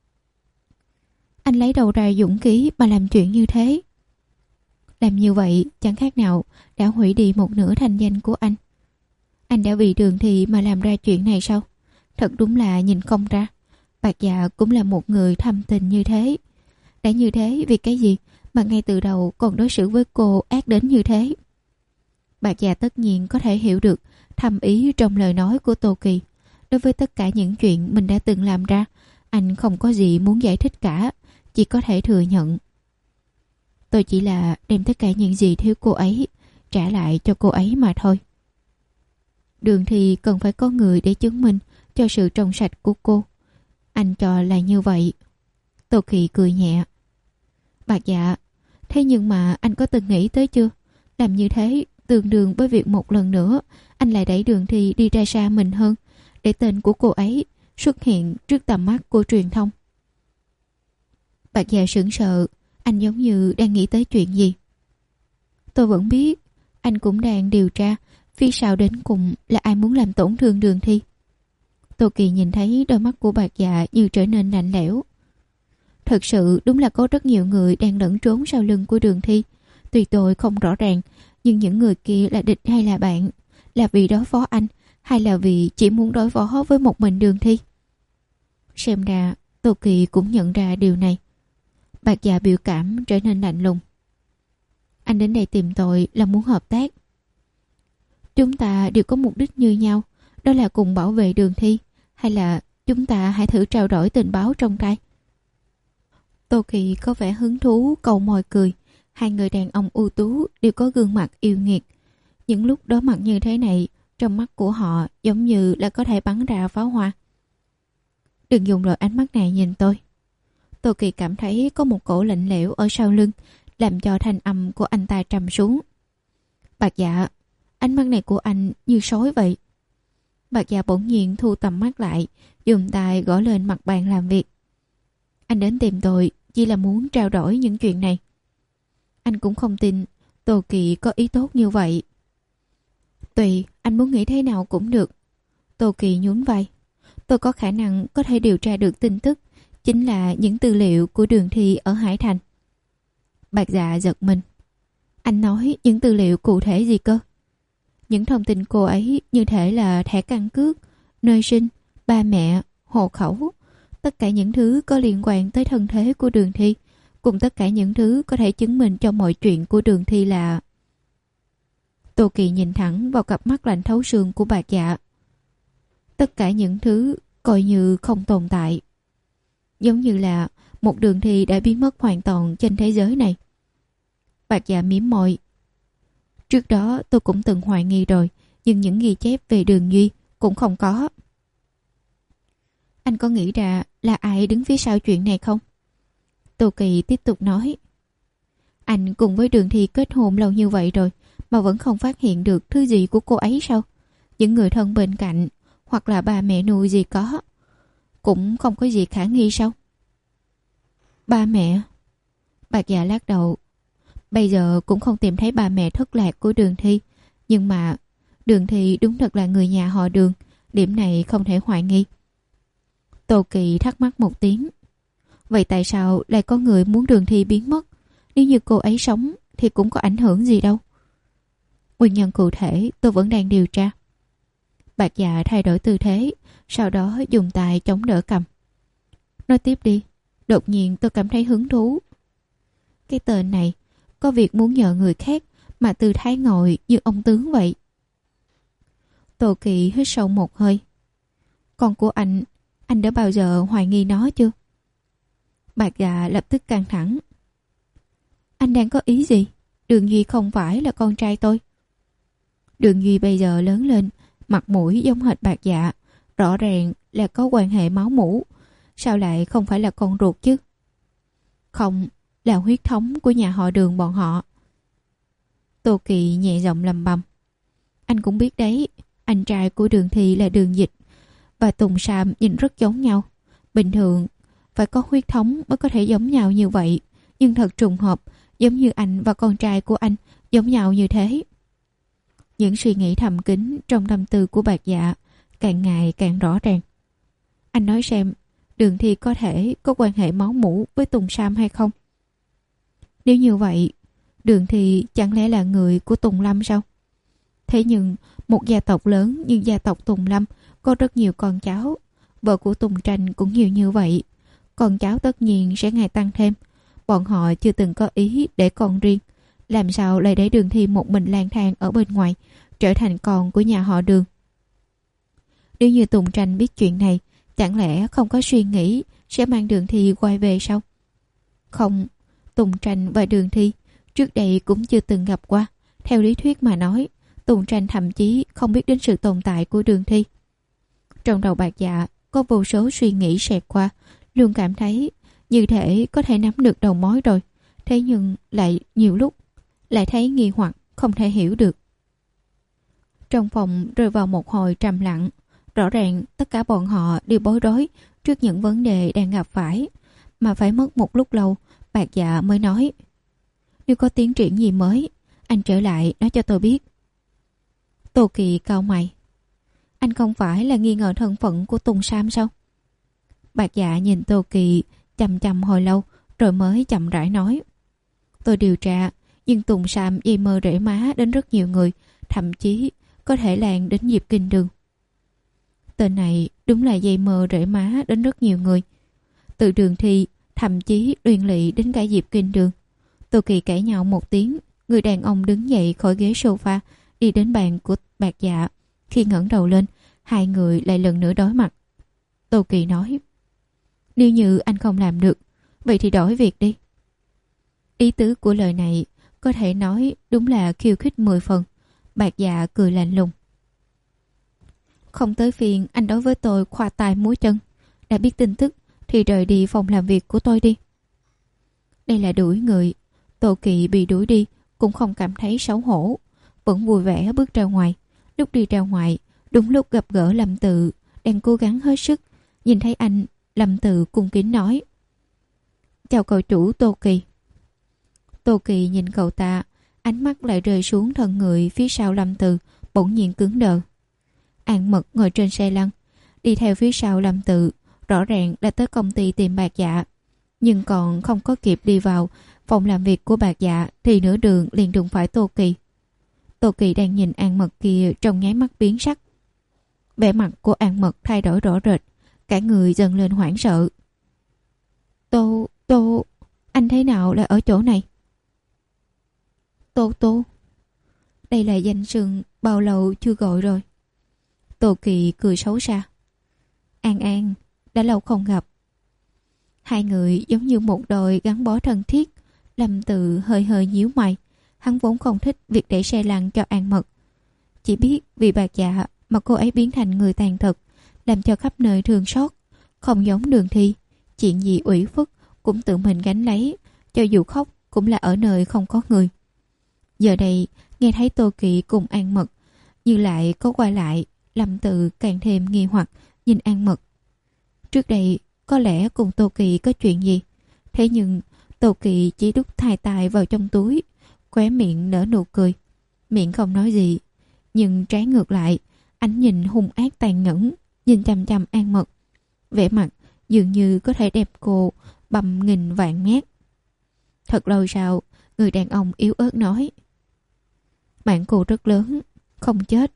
Anh lấy đầu ra dũng khí mà làm chuyện như thế. Làm như vậy chẳng khác nào đã hủy đi một nửa thanh danh của anh. Anh đã vì Đường Thi mà làm ra chuyện này sao? Thật đúng là nhìn không ra. Bạc Dạ cũng là một người thâm tình như thế. Đã như thế vì cái gì mà ngay từ đầu còn đối xử với cô ác đến như thế? Bạc Dạ tất nhiên có thể hiểu được thâm ý trong lời nói của Tô Kỳ. Đối với tất cả những chuyện mình đã từng làm ra, anh không có gì muốn giải thích cả, chỉ có thể thừa nhận. Tôi chỉ là đem tất cả những gì thiếu cô ấy trả lại cho cô ấy mà thôi. Đường Thi cần phải có người để chứng minh cho sự trong sạch của cô. Anh cho là như vậy. Tô Kỳ cười nhẹ. Bạc Dạ, thế nhưng mà anh có từng nghĩ tới chưa? Làm như thế tương đương với việc một lần nữa anh lại đẩy Đường Thi đi ra xa mình hơn, để tên của cô ấy xuất hiện trước tầm mắt của truyền thông. Bạc Dạ sững sờ. Anh giống như đang nghĩ tới chuyện gì. Tôi vẫn biết anh cũng đang điều tra phía sau đến cùng là ai muốn làm tổn thương Đường Thi. Tô Kỳ nhìn thấy đôi mắt của Bạc Dạ như trở nên lạnh lẽo. Thật sự đúng là có rất nhiều người đang lẫn trốn sau lưng của Đường Thi. Tuy tôi không rõ ràng, nhưng những người kia là địch hay là bạn? Là vì đối phó anh hay là vì chỉ muốn đối phó với một mình Đường Thi? Xem ra Tô Kỳ cũng nhận ra điều này. Bạc Dạ biểu cảm trở nên lạnh lùng. Anh đến đây tìm tôi là muốn hợp tác. Chúng ta đều có mục đích như nhau, đó là cùng bảo vệ Đường Thi. Hay là chúng ta hãy thử trao đổi tình báo trong tay? Tô Kỳ có vẻ hứng thú cầu môi cười. Hai người đàn ông ưu tú đều có gương mặt yêu nghiệt. Những lúc đối mặt như thế này, trong mắt của họ giống như là có thể bắn ra pháo hoa. Đừng dùng loại ánh mắt này nhìn tôi. Tô Kỳ cảm thấy có một cổ lạnh lẽo ở sau lưng, làm cho thanh âm của anh ta trầm xuống. Bạc Dạ, ánh mắt này của anh như sói vậy. Bạc Dạ bỗng nhiên thu tầm mắt lại, dùng tay gõ lên mặt bàn làm việc. Anh đến tìm tôi chỉ là muốn trao đổi những chuyện này. Anh cũng không tin Tô Kỳ có ý tốt như vậy. Tùy, anh muốn nghĩ thế nào cũng được. Tô Kỳ nhún vai. Tôi có khả năng có thể điều tra được tin tức, chính là những tư liệu của Đường Thi ở Hải Thành. Bạc Dạ giật mình. Anh nói những tư liệu cụ thể gì cơ? Những thông tin cô ấy như thể là thẻ căn cước, nơi sinh, ba mẹ, hộ khẩu, tất cả những thứ có liên quan tới thân thế của Đường Thi, cùng tất cả những thứ có thể chứng minh cho mọi chuyện của Đường Thi là... Tô Kỳ nhìn thẳng vào cặp mắt lạnh thấu xương của Bạc Dạ. Tất cả những thứ coi như không tồn tại. Giống như là một Đường Thi đã biến mất hoàn toàn trên thế giới này. Bạc Dạ mím môi. Trước đó tôi cũng từng hoài nghi rồi, nhưng những ghi chép về Đường Duy cũng không có. Anh có nghĩ ra là ai đứng phía sau chuyện này không? Tô Kỳ tiếp tục nói. Anh cùng với Đường Thi kết hôn lâu như vậy rồi mà vẫn không phát hiện được thứ gì của cô ấy sao? Những người thân bên cạnh hoặc là ba mẹ nuôi gì có, cũng không có gì khả nghi sao? Ba mẹ? Bạc Dạ lắc đầu. Bây giờ cũng không tìm thấy ba mẹ thất lạc của Đường Thi, nhưng mà Đường Thi đúng thật là người nhà họ Đường, điểm này không thể hoài nghi. Tô Kỳ thắc mắc một tiếng. Vậy tại sao lại có người muốn Đường Thi biến mất? Nếu như cô ấy sống thì cũng có ảnh hưởng gì đâu. Nguyên nhân cụ thể tôi vẫn đang điều tra. Bạc Dạ thay đổi tư thế, sau đó dùng tay chống đỡ cầm. Nói tiếp đi. Đột nhiên tôi cảm thấy hứng thú. Cái tên này có việc muốn nhờ người khác mà tư thái ngồi như ông tướng vậy. Tô Kỳ hít sâu một hơi. Con của anh, anh đã bao giờ hoài nghi nó chưa? Bạc Dạ lập tức căng thẳng. Anh đang có ý gì? Đường Duy không phải là con trai tôi. Đường Duy bây giờ lớn lên, mặt mũi giống hệt Bạc Dạ, rõ ràng là có quan hệ máu mủ. Sao lại không phải là con ruột chứ? Không, là huyết thống của nhà họ Đường bọn họ. Tô Kỳ nhẹ giọng lầm bầm. Anh cũng biết đấy, anh trai của Đường Thi là Đường Dịch và Tùng Sam nhìn rất giống nhau. Bình thường phải có huyết thống mới có thể giống nhau như vậy, nhưng thật trùng hợp, giống như anh và con trai của anh giống nhau như thế. Những suy nghĩ thầm kín trong tâm tư của Bạc Dạ càng ngày càng rõ ràng. Anh nói xem, Đường Thi có thể có quan hệ máu mủ với Tùng Sam hay không? Nếu như vậy, Đường Thi chẳng lẽ là người của Tùng Lâm sao? Thế nhưng một gia tộc lớn như gia tộc Tùng Lâm có rất nhiều con cháu. Vợ của Tùng Tranh cũng nhiều như vậy. Con cháu tất nhiên sẽ ngày tăng thêm. Bọn họ chưa từng có ý để con riêng. Làm sao lại để Đường Thi một mình lang thang ở bên ngoài, trở thành con của nhà họ Đường? Nếu như Tùng Tranh biết chuyện này, chẳng lẽ không có suy nghĩ sẽ mang Đường Thi quay về sao? Không, Tùng Tranh và Đường Thi trước đây cũng chưa từng gặp qua. Theo lý thuyết mà nói, Tùng Tranh thậm chí không biết đến sự tồn tại của Đường Thi. Trong đầu Bạc Dạ có vô số suy nghĩ xẹt qua, luôn cảm thấy như thể có thể nắm được đầu mối rồi. Thế nhưng lại nhiều lúc lại thấy nghi hoặc không thể hiểu được. Trong phòng rơi vào một hồi trầm lặng. Rõ ràng tất cả bọn họ đều bối rối trước những vấn đề đang gặp phải, mà phải mất một lúc lâu Bạc Dạ mới nói. Nếu có tiến triển gì mới, anh trở lại nói cho tôi biết. Tô Kỳ cau mày. Anh không phải là nghi ngờ thân phận của Tùng Sam sao? Bạc Dạ nhìn Tô Kỳ chằm chằm hồi lâu rồi mới chậm rãi nói. Tôi điều tra, nhưng Tùng Sam dây mơ rễ má đến rất nhiều người, thậm chí có thể lan đến Diệp Kinh Đường. Tên này đúng là dây mơ rễ má đến rất nhiều người. Từ Đường Thi, thậm chí Uyên Lị đến cả Diệp Kinh Đường. Tô Kỳ cãi nhau một tiếng, người đàn ông đứng dậy khỏi ghế sofa, đi đến bàn của Bạc Dạ. Khi ngẩng đầu lên, hai người lại lần nữa đối mặt. Tô Kỳ nói. Nếu như anh không làm được, vậy thì đổi việc đi. Ý tứ của lời này có thể nói đúng là khiêu khích mười phần. Bạc Dạ cười lạnh lùng. Không tới phiền anh đối với tôi khoa tay múa chân. Đã biết tin tức thì rời đi phòng làm việc của tôi đi. Đây là đuổi người. Tô Kỵ bị đuổi đi cũng không cảm thấy xấu hổ, vẫn vui vẻ bước ra ngoài. Lúc đi ra ngoài, đúng lúc gặp gỡ Lâm Tự đang cố gắng hết sức. Nhìn thấy anh, Lâm Tự cung kính nói: Chào cậu chủ Tô Kỳ. Tô Kỳ nhìn cậu ta, ánh mắt lại rơi xuống thân người phía sau Lâm Tự, bỗng nhiên cứng đờ. An Mật ngồi trên xe lăn, đi theo phía sau Lâm Tự, rõ ràng đã tới công ty tìm Bạc Dạ, nhưng còn không có kịp đi vào phòng làm việc của Bạc Dạ thì nửa đường liền đụng phải Tô Kỳ. Tô Kỳ đang nhìn An Mật kia trong nháy mắt biến sắc. Vẻ mặt của An Mật thay đổi rõ rệt, cả người dần lên hoảng sợ. Tô, Tô, anh thế nào lại ở chỗ này? Tô Tô, đây là danh xưng bao lâu chưa gọi rồi. Tô Kỳ cười xấu xa. An An, đã lâu không gặp. Hai người giống như một đôi gắn bó thân thiết. Lâm Tự hơi hơi nhíu mày. Hắn vốn không thích việc để xe lăn cho An Mật, chỉ biết vì Bạc Dạ mà cô ấy biến thành người tàn tật, làm cho khắp nơi thương xót. Không giống Đường Thi, chuyện gì ủy phất cũng tự mình gánh lấy, cho dù khóc cũng là ở nơi không có người. Giờ đây nghe thấy Tô Kỵ cùng An Mật như lại có qua lại, Lâm Tự càng thêm nghi hoặc nhìn An Mật. Trước đây có lẽ cùng Tô Kỵ có chuyện gì, thế nhưng Tô Kỵ chỉ đút hai tay vào trong túi, khóe miệng nở nụ cười, miệng không nói gì, nhưng trái ngược lại, ánh nhìn hung ác tàn nhẫn nhìn chằm chằm An Mật, vẻ mặt dường như có thể đẹp cô bằng nghìn vạn mét. Thật lâu sau, người đàn ông yếu ớt nói: Mạng cô rất lớn, không chết.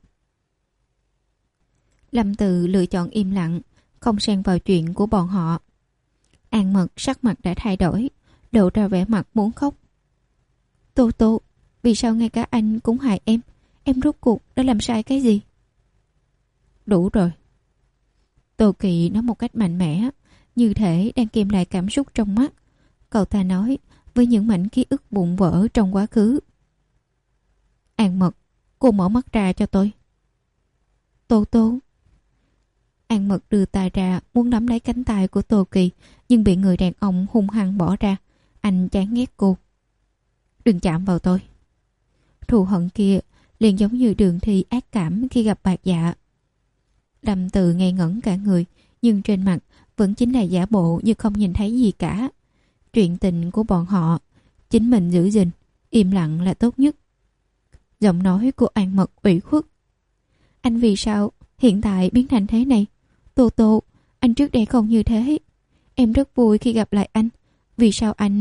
Lâm Tự lựa chọn im lặng, không xen vào chuyện của bọn họ. An Mật sắc mặt đã thay đổi, lộ ra vẻ mặt muốn khóc. Tô Tô, vì sao ngay cả anh cũng hại em? Em rốt cuộc đã làm sai cái gì? Đủ rồi. Tô Kỵ nói một cách mạnh mẽ, như thể đang kìm lại cảm xúc trong mắt. Cậu ta nói với những mảnh ký ức bụng vỡ trong quá khứ. An Mật, cô mở mắt ra cho tôi. Tô Tô. An Mật đưa tay ra muốn nắm lấy cánh tay của Tô Kỳ, nhưng bị người đàn ông hung hăng bỏ ra. Anh chán ghét cô. Đừng chạm vào tôi. Thù hận kia liền giống như Đường Thi ác cảm khi gặp Bạc Dạ. Lâm Tự ngây ngẩn cả người, nhưng trên mặt vẫn chính là giả bộ như không nhìn thấy gì cả. Chuyện tình của bọn họ chính mình giữ gìn, im lặng là tốt nhất. Giọng nói của An Mật ủy khuất. Anh vì sao hiện tại biến thành thế này? Tô Tô, anh trước đây không như thế. Em rất vui khi gặp lại anh. Vì sao anh...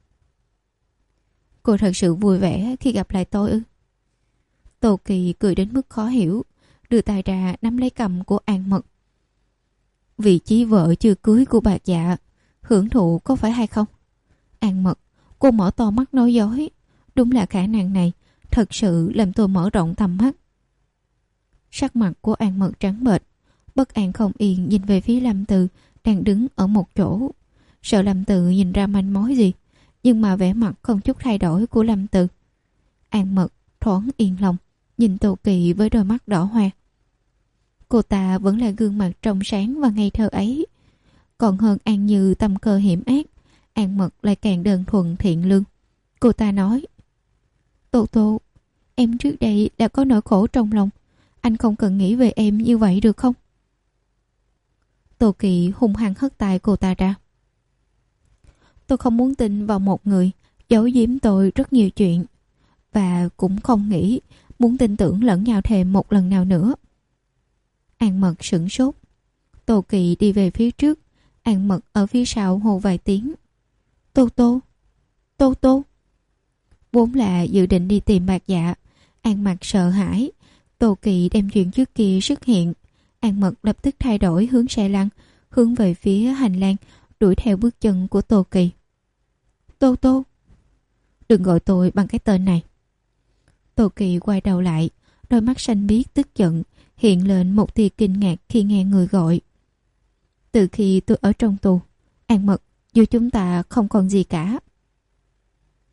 Cô thật sự vui vẻ khi gặp lại tôi ư? Tô Kỳ cười đến mức khó hiểu, đưa tay ra nắm lấy cằm của An Mật. Vị trí vợ chưa cưới của Bạc Dạ, hưởng thụ có phải hay không? An Mật, cô mở to mắt nói dối. Đúng là khả năng này thật sự làm tôi mở rộng tầm mắt. Sắc mặt của An Mật trắng bệch, bất an không yên nhìn về phía Lâm Tự đang đứng ở một chỗ, sợ Lâm Tự nhìn ra manh mối gì, nhưng mà vẻ mặt không chút thay đổi của Lâm Tự. An Mật thoáng yên lòng nhìn Tô Kỳ với đôi mắt đỏ hoe. Cô ta vẫn là gương mặt trong sáng và ngây thơ ấy. Còn hơn An Như tâm cơ hiểm ác, An Mật lại càng đơn thuần thiện lương. Cô ta nói: Tô Tô, em trước đây đã có nỗi khổ trong lòng, anh không cần nghĩ về em như vậy được không? Tô Kỳ hung hăng hất tay cô ta ra. Tôi không muốn tin vào một người giấu giếm tôi rất nhiều chuyện, và cũng không nghĩ muốn tin tưởng lẫn nhau thêm một lần nào nữa. An Mật sửng sốt. Tô Kỳ đi về phía trước, An Mật ở phía sau hô vài tiếng. Tô Tô, Tô Tô. Vốn là dự định đi tìm Bạc Dạ, An Mật sợ hãi. Tô Kỳ đem chuyện trước kia xuất hiện, An Mật lập tức thay đổi hướng xe lăn, hướng về phía hành lang, đuổi theo bước chân của Tô Kỳ. Tô Tô, đừng gọi tôi bằng cái tên này. Tô Kỳ quay đầu lại, đôi mắt xanh biếc tức giận hiện lên một tia kinh ngạc khi nghe người gọi. Từ khi tôi ở trong tù, An Mật, dù chúng ta không còn gì cả.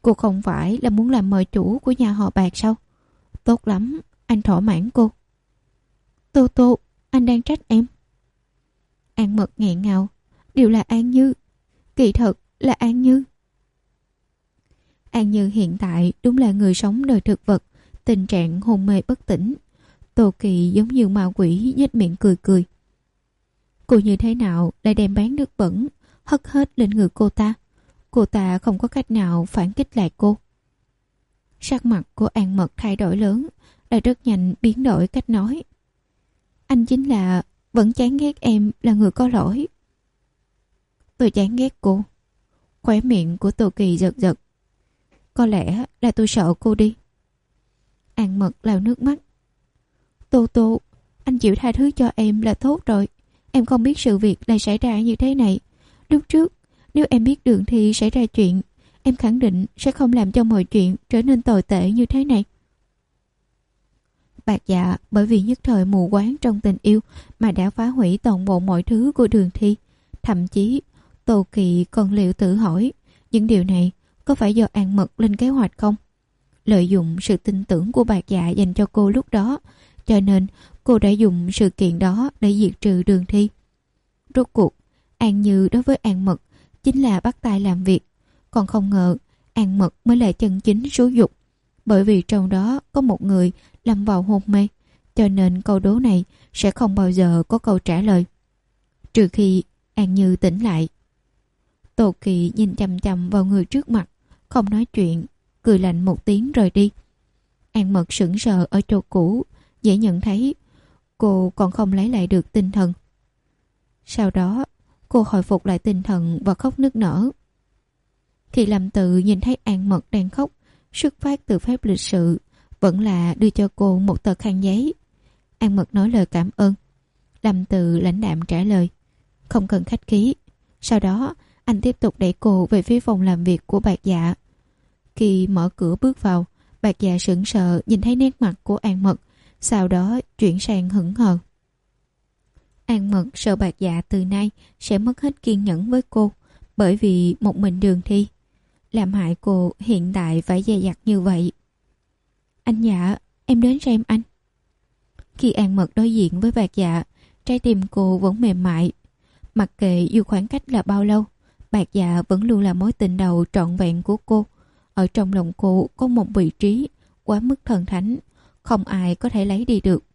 Cô không phải là muốn làm mời chủ của nhà họ Bạc sao? Tốt lắm, anh thỏa mãn cô. Tô Tô, anh đang trách em. An Mật nghẹn ngào. Đều là An Như. Kỳ thật là An Như. An Như hiện tại đúng là người sống đời thực vật, tình trạng hôn mê bất tỉnh. Tô Kỳ giống như ma quỷ nhếch miệng cười cười. Cô như thế nào lại đem bán nước bẩn hất hết lên người cô ta? Cô ta không có cách nào phản kích lại cô. Sắc mặt của An Mật thay đổi lớn, lại rất nhanh biến đổi cách nói. Anh chính là vẫn chán ghét em là người có lỗi. Tôi chán ghét cô. Khóe miệng của Tô Kỳ giật giật. Có lẽ là tôi sợ cô đi. An Mật lau nước mắt. Tô Tô, anh chịu tha thứ cho em là tốt rồi. Em không biết sự việc lại xảy ra như thế này. Lúc trước, nếu em biết Đường Thi xảy ra chuyện, em khẳng định sẽ không làm cho mọi chuyện trở nên tồi tệ như thế này. Bạc Dạ bởi vì nhất thời mù quáng trong tình yêu mà đã phá hủy toàn bộ mọi thứ của Đường Thi. Thậm chí, Tô Kỳ còn liệu tự hỏi, những điều này có phải do An Mật lên kế hoạch không? Lợi dụng sự tin tưởng của Bạc Dạ dành cho cô lúc đó, cho nên cô đã dùng sự kiện đó để diệt trừ Đường Thi. Rốt cuộc, An Như đối với An Mật chính là bắt tay làm việc, còn không ngờ An Mật mới là chân chính số dục. Bởi vì trong đó có một người lâm vào hôn mê, cho nên câu đố này sẽ không bao giờ có câu trả lời, trừ khi An Như tỉnh lại. Tô Kỳ nhìn chằm chằm vào người trước mặt, không nói chuyện, cười lạnh một tiếng rời đi. An Mật sững sờ ở chỗ cũ, dễ nhận thấy cô còn không lấy lại được tinh thần. Sau đó, cô hồi phục lại tinh thần và khóc nức nở. Khi Lâm Tự nhìn thấy An Mật đang khóc, xuất phát từ phép lịch sự, vẫn là đưa cho cô một tờ khăn giấy. An Mật nói lời cảm ơn. Lâm Tự lãnh đạm trả lời, không cần khách khí. Sau đó, anh tiếp tục đẩy cô về phía phòng làm việc của Bạc Dạ. Khi mở cửa bước vào, Bạc Dạ sững sờ nhìn thấy nét mặt của An Mật, sau đó chuyển sang hững hờ. An Mật sợ Bạc Dạ từ nay sẽ mất hết kiên nhẫn với cô, bởi vì một mình Đường Thi làm hại cô hiện tại phải dè dặt như vậy. Anh Dạ, em đến xem anh. Khi An Mật đối diện với Bạc Dạ, trái tim cô vẫn mềm mại. Mặc kệ dù khoảng cách là bao lâu, Bạc Dạ vẫn luôn là mối tình đầu trọn vẹn của cô. Ở trong lòng cô có một vị trí quá mức thần thánh, không ai có thể lấy đi được.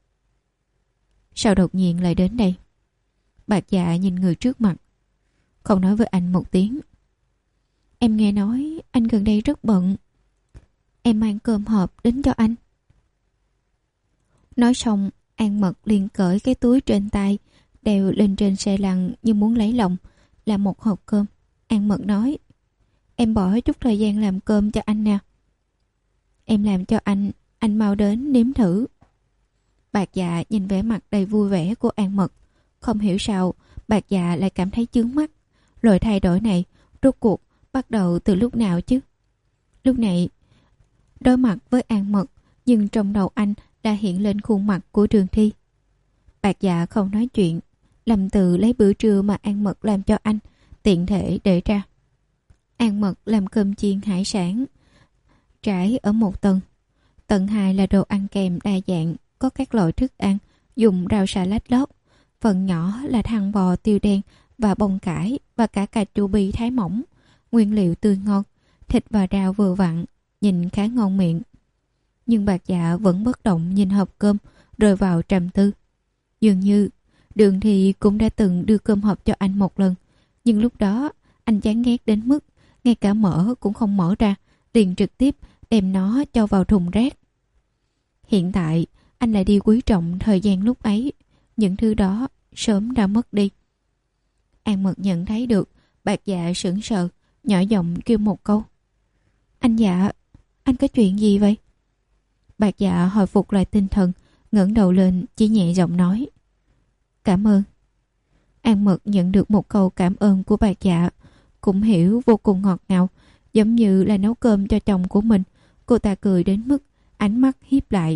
Sao đột nhiên lại đến đây? Bạc Dạ nhìn người trước mặt, không nói với anh một tiếng. Em nghe nói anh gần đây rất bận. Em mang cơm hộp đến cho anh. Nói xong, An Mật liền cởi cái túi trên tay, đeo lên trên xe lăn như muốn lấy lòng, là một hộp cơm. An Mật nói, em bỏ chút thời gian làm cơm cho anh nè. Em làm cho anh, anh mau đến nếm thử. Bạc Dạ nhìn vẻ mặt đầy vui vẻ của An Mật, không hiểu sao Bạc Dạ lại cảm thấy chướng mắt. Loại thay đổi này rốt cuộc bắt đầu từ lúc nào chứ? Lúc này đối mặt với An Mật, nhưng trong đầu anh đã hiện lên khuôn mặt của Đường Thi. Bạc Dạ không nói chuyện. Lâm Tự lấy bữa trưa mà An Mật làm cho anh, tiện thể để ra. An Mật làm cơm chiên hải sản trải ở một tầng. Tầng hai là đồ ăn kèm đa dạng, có các loại thức ăn dùng rau xà lách lót. Phần nhỏ là thăn bò tiêu đen và bông cải và cả cà chua bi thái mỏng. Nguyên liệu tươi ngon, thịt và rau vừa vặn, nhìn khá ngon miệng. Nhưng Bạc Dạ vẫn bất động nhìn hộp cơm, rơi vào trầm tư. Dường như Đường Thi cũng đã từng đưa cơm hộp cho anh một lần, nhưng lúc đó anh chán ghét đến mức ngay cả mở cũng không mở ra, liền trực tiếp đem nó cho vào thùng rác. Hiện tại anh lại đi quý trọng thời gian lúc ấy, những thứ đó sớm đã mất đi. An Mật nhận thấy được Bạc Dạ sững sờ, nhỏ giọng kêu một câu. Anh Dạ, anh có chuyện gì vậy? Bạc Dạ hồi phục lại tinh thần, ngẩng đầu lên chỉ nhẹ giọng nói, cảm ơn. An Mật nhận được một câu cảm ơn của Bạc Dạ, cũng hiểu vô cùng ngọt ngào, giống như là nấu cơm cho chồng của mình. Cô ta cười đến mức ánh mắt híp lại.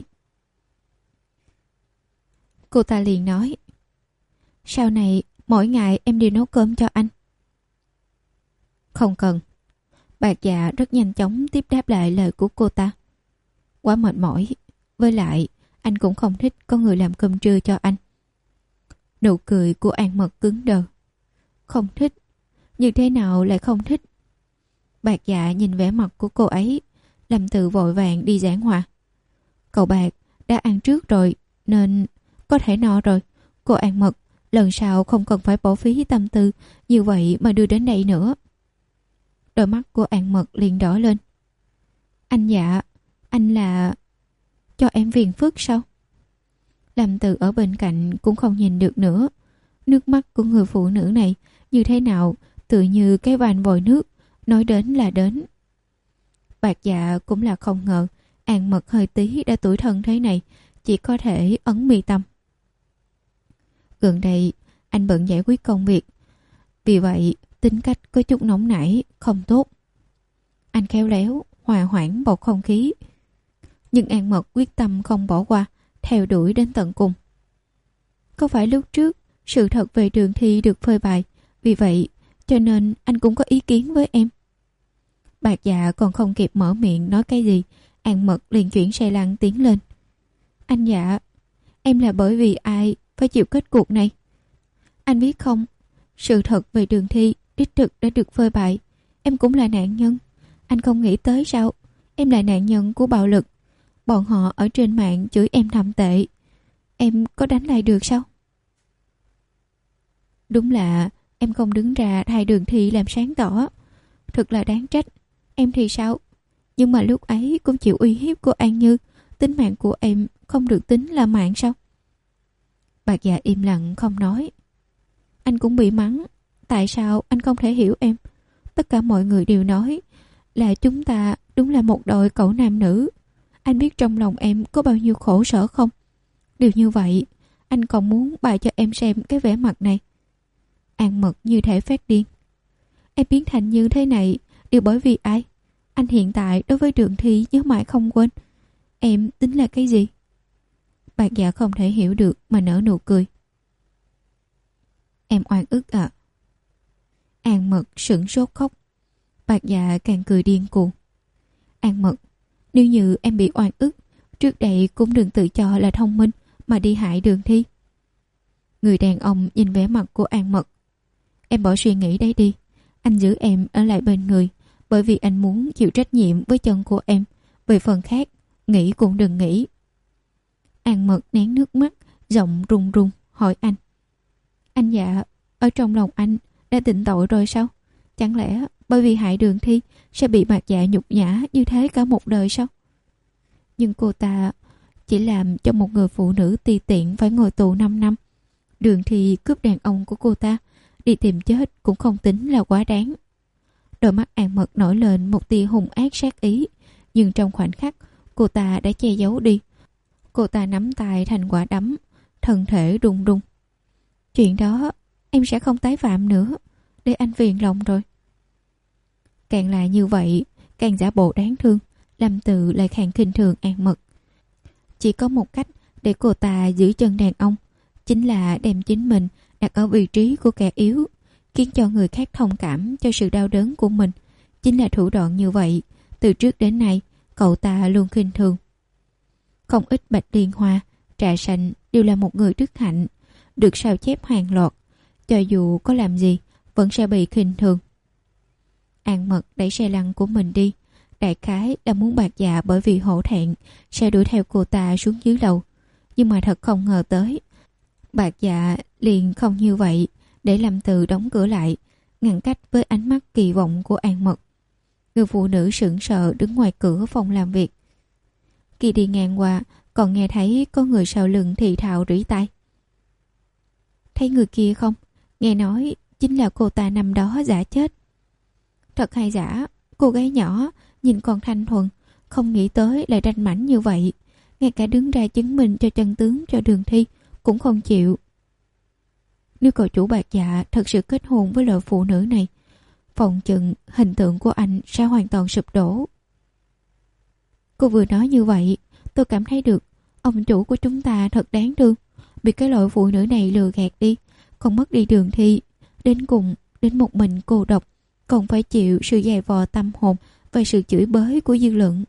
Cô ta liền nói, sau này mỗi ngày em đều nấu cơm cho anh. Không cần. Bạc Dạ rất nhanh chóng tiếp đáp lại lời của cô ta. Quá mệt mỏi, với lại anh cũng không thích có người làm cơm trưa cho anh. Nụ cười của An Mật cứng đờ. Không thích? Như thế nào lại không thích? Bạc Dạ nhìn vẻ mặt của cô ấy, Lâm Tự vội vàng đi giảng hòa. Cậu Bạc đã ăn trước rồi nên có thể no rồi. Cô An Mật, lần sau không cần phải bỏ phí tâm tư như vậy mà đưa đến đây nữa. Đôi mắt của An Mật liền đỏ lên. Anh Dạ, anh là... cho em phiền phức sao? Lâm Tự ở bên cạnh cũng không nhìn được nữa. Nước mắt của người phụ nữ này như thế nào tự như cái van vòi nước, nói đến là đến. Bạc Dạ cũng là không ngờ An Mật hơi tí đã tuổi thân thế này, chỉ có thể ấn mi tâm. Gần đây anh bận giải quyết công việc, vì vậy tính cách có chút nóng nảy, không tốt. Anh khéo léo hòa hoãn bầu không khí, nhưng An Mật quyết tâm không bỏ qua, theo đuổi đến tận cùng. Có phải lúc trước sự thật về Đường Thi được phơi bày, vì vậy cho nên anh cũng có ý kiến với em? Bạc Dạ còn không kịp mở miệng nói cái gì, An Mật liền chuyển xe lăn tiến lên. Anh Dạ, em là bởi vì ai phải chịu kết cuộc này? Anh biết không, sự thật về Đường Thi đích thực đã được phơi bày, em cũng là nạn nhân. Anh không nghĩ tới sao em là nạn nhân của bạo lực. Bọn họ ở trên mạng chửi em thậm tệ, em có đánh lại được sao? Đúng là em không đứng ra thay Đường Thi làm sáng tỏ, thật là đáng trách. Em thì sao? Nhưng mà lúc ấy cũng chịu uy hiếp của An Như, tính mạng của em không được tính là mạng sao? Bạc Dạ im lặng không nói. Anh cũng bị mắng, tại sao anh không thể hiểu em? Tất cả mọi người đều nói là chúng ta đúng là một đôi cậu nam nữ. Anh biết trong lòng em có bao nhiêu khổ sở không? Điều như vậy, anh còn muốn bày cho em xem cái vẻ mặt này. An Mật như thể phát điên. Em biến thành như thế này đều bởi vì ai? Anh hiện tại đối với Đường Thi nhớ mãi không quên. Em tính là cái gì? Bạc Dạ không thể hiểu được mà nở nụ cười. Em oan ức à? An Mật sửng sốt khóc. Bạc Dạ càng cười điên cuồng. An Mật, nếu như em bị oan ức, trước đây cũng đừng tự cho là thông minh mà đi hại Đường Thi. Người đàn ông nhìn vẻ mặt của An Mật. Em bỏ suy nghĩ đấy đi. Anh giữ em ở lại bên người bởi vì anh muốn chịu trách nhiệm với chân của em. Về phần khác, nghĩ cũng đừng nghĩ. An Mật nén nước mắt, giọng run run hỏi anh. Anh Dạ, ở trong lòng anh đã định tội rồi sao? Chẳng lẽ bởi vì hại Đường Thi sẽ bị Bạc Dạ nhục nhã như thế cả một đời sao? Nhưng cô ta chỉ làm cho một người phụ nữ ti tiện phải ngồi tù năm năm. Đường Thi cướp đàn ông của cô ta, đi tìm chết cũng không tính là quá đáng. Đôi mắt An Mật nổi lên một tia hung ác sát ý, nhưng trong khoảnh khắc cô ta đã che giấu đi. Cô ta nắm tay thành quả đấm, thân thể run run. Chuyện đó em sẽ không tái phạm nữa, để anh phiền lòng rồi. Càng là như vậy, càng giả bộ đáng thương, Lâm Tự lại càng khinh thường An Mật. Chỉ có một cách để cô ta giữ chân đàn ông, chính là đem chính mình đặt ở vị trí của kẻ yếu, khiến cho người khác thông cảm cho sự đau đớn của mình. Chính là thủ đoạn như vậy, từ trước đến nay cậu ta luôn khinh thường. Không ít bạch liên hoa, trà xanh đều là một người đức hạnh, được sao chép hàng loạt, cho dù có làm gì vẫn sẽ bị khinh thường. An Mật đẩy xe lăn của mình đi, đại khái là muốn Bạc Dạ bởi vì hổ thẹn sẽ đuổi theo cô ta xuống dưới lầu. Nhưng mà thật không ngờ tới, Bạc Dạ liền không như vậy, để Lâm Tự đóng cửa lại, ngăn cách với ánh mắt kỳ vọng của An Mật. Người phụ nữ sững sờ đứng ngoài cửa phòng làm việc. Khi đi ngang qua, còn nghe thấy có người sau lưng thì thào rỉ tai. Thấy người kia không? Nghe nói chính là cô ta năm đó giả chết. Thật hay giả, cô gái nhỏ nhìn còn thanh thuần, không nghĩ tới lại ranh mãnh như vậy, ngay cả đứng ra chứng minh cho chân tướng cho Đường Thi cũng không chịu. Nếu cậu chủ Bạc Dạ thật sự kết hôn với loại phụ nữ này, phòng chừng hình tượng của anh sẽ hoàn toàn sụp đổ. Cô vừa nói như vậy, tôi cảm thấy được ông chủ của chúng ta thật đáng thương, bị cái loại phụ nữ này lừa gạt đi, còn mất đi Đường Thi, đến cùng đến một mình cô độc, còn phải chịu sự dày vò tâm hồn và sự chửi bới của dư luận.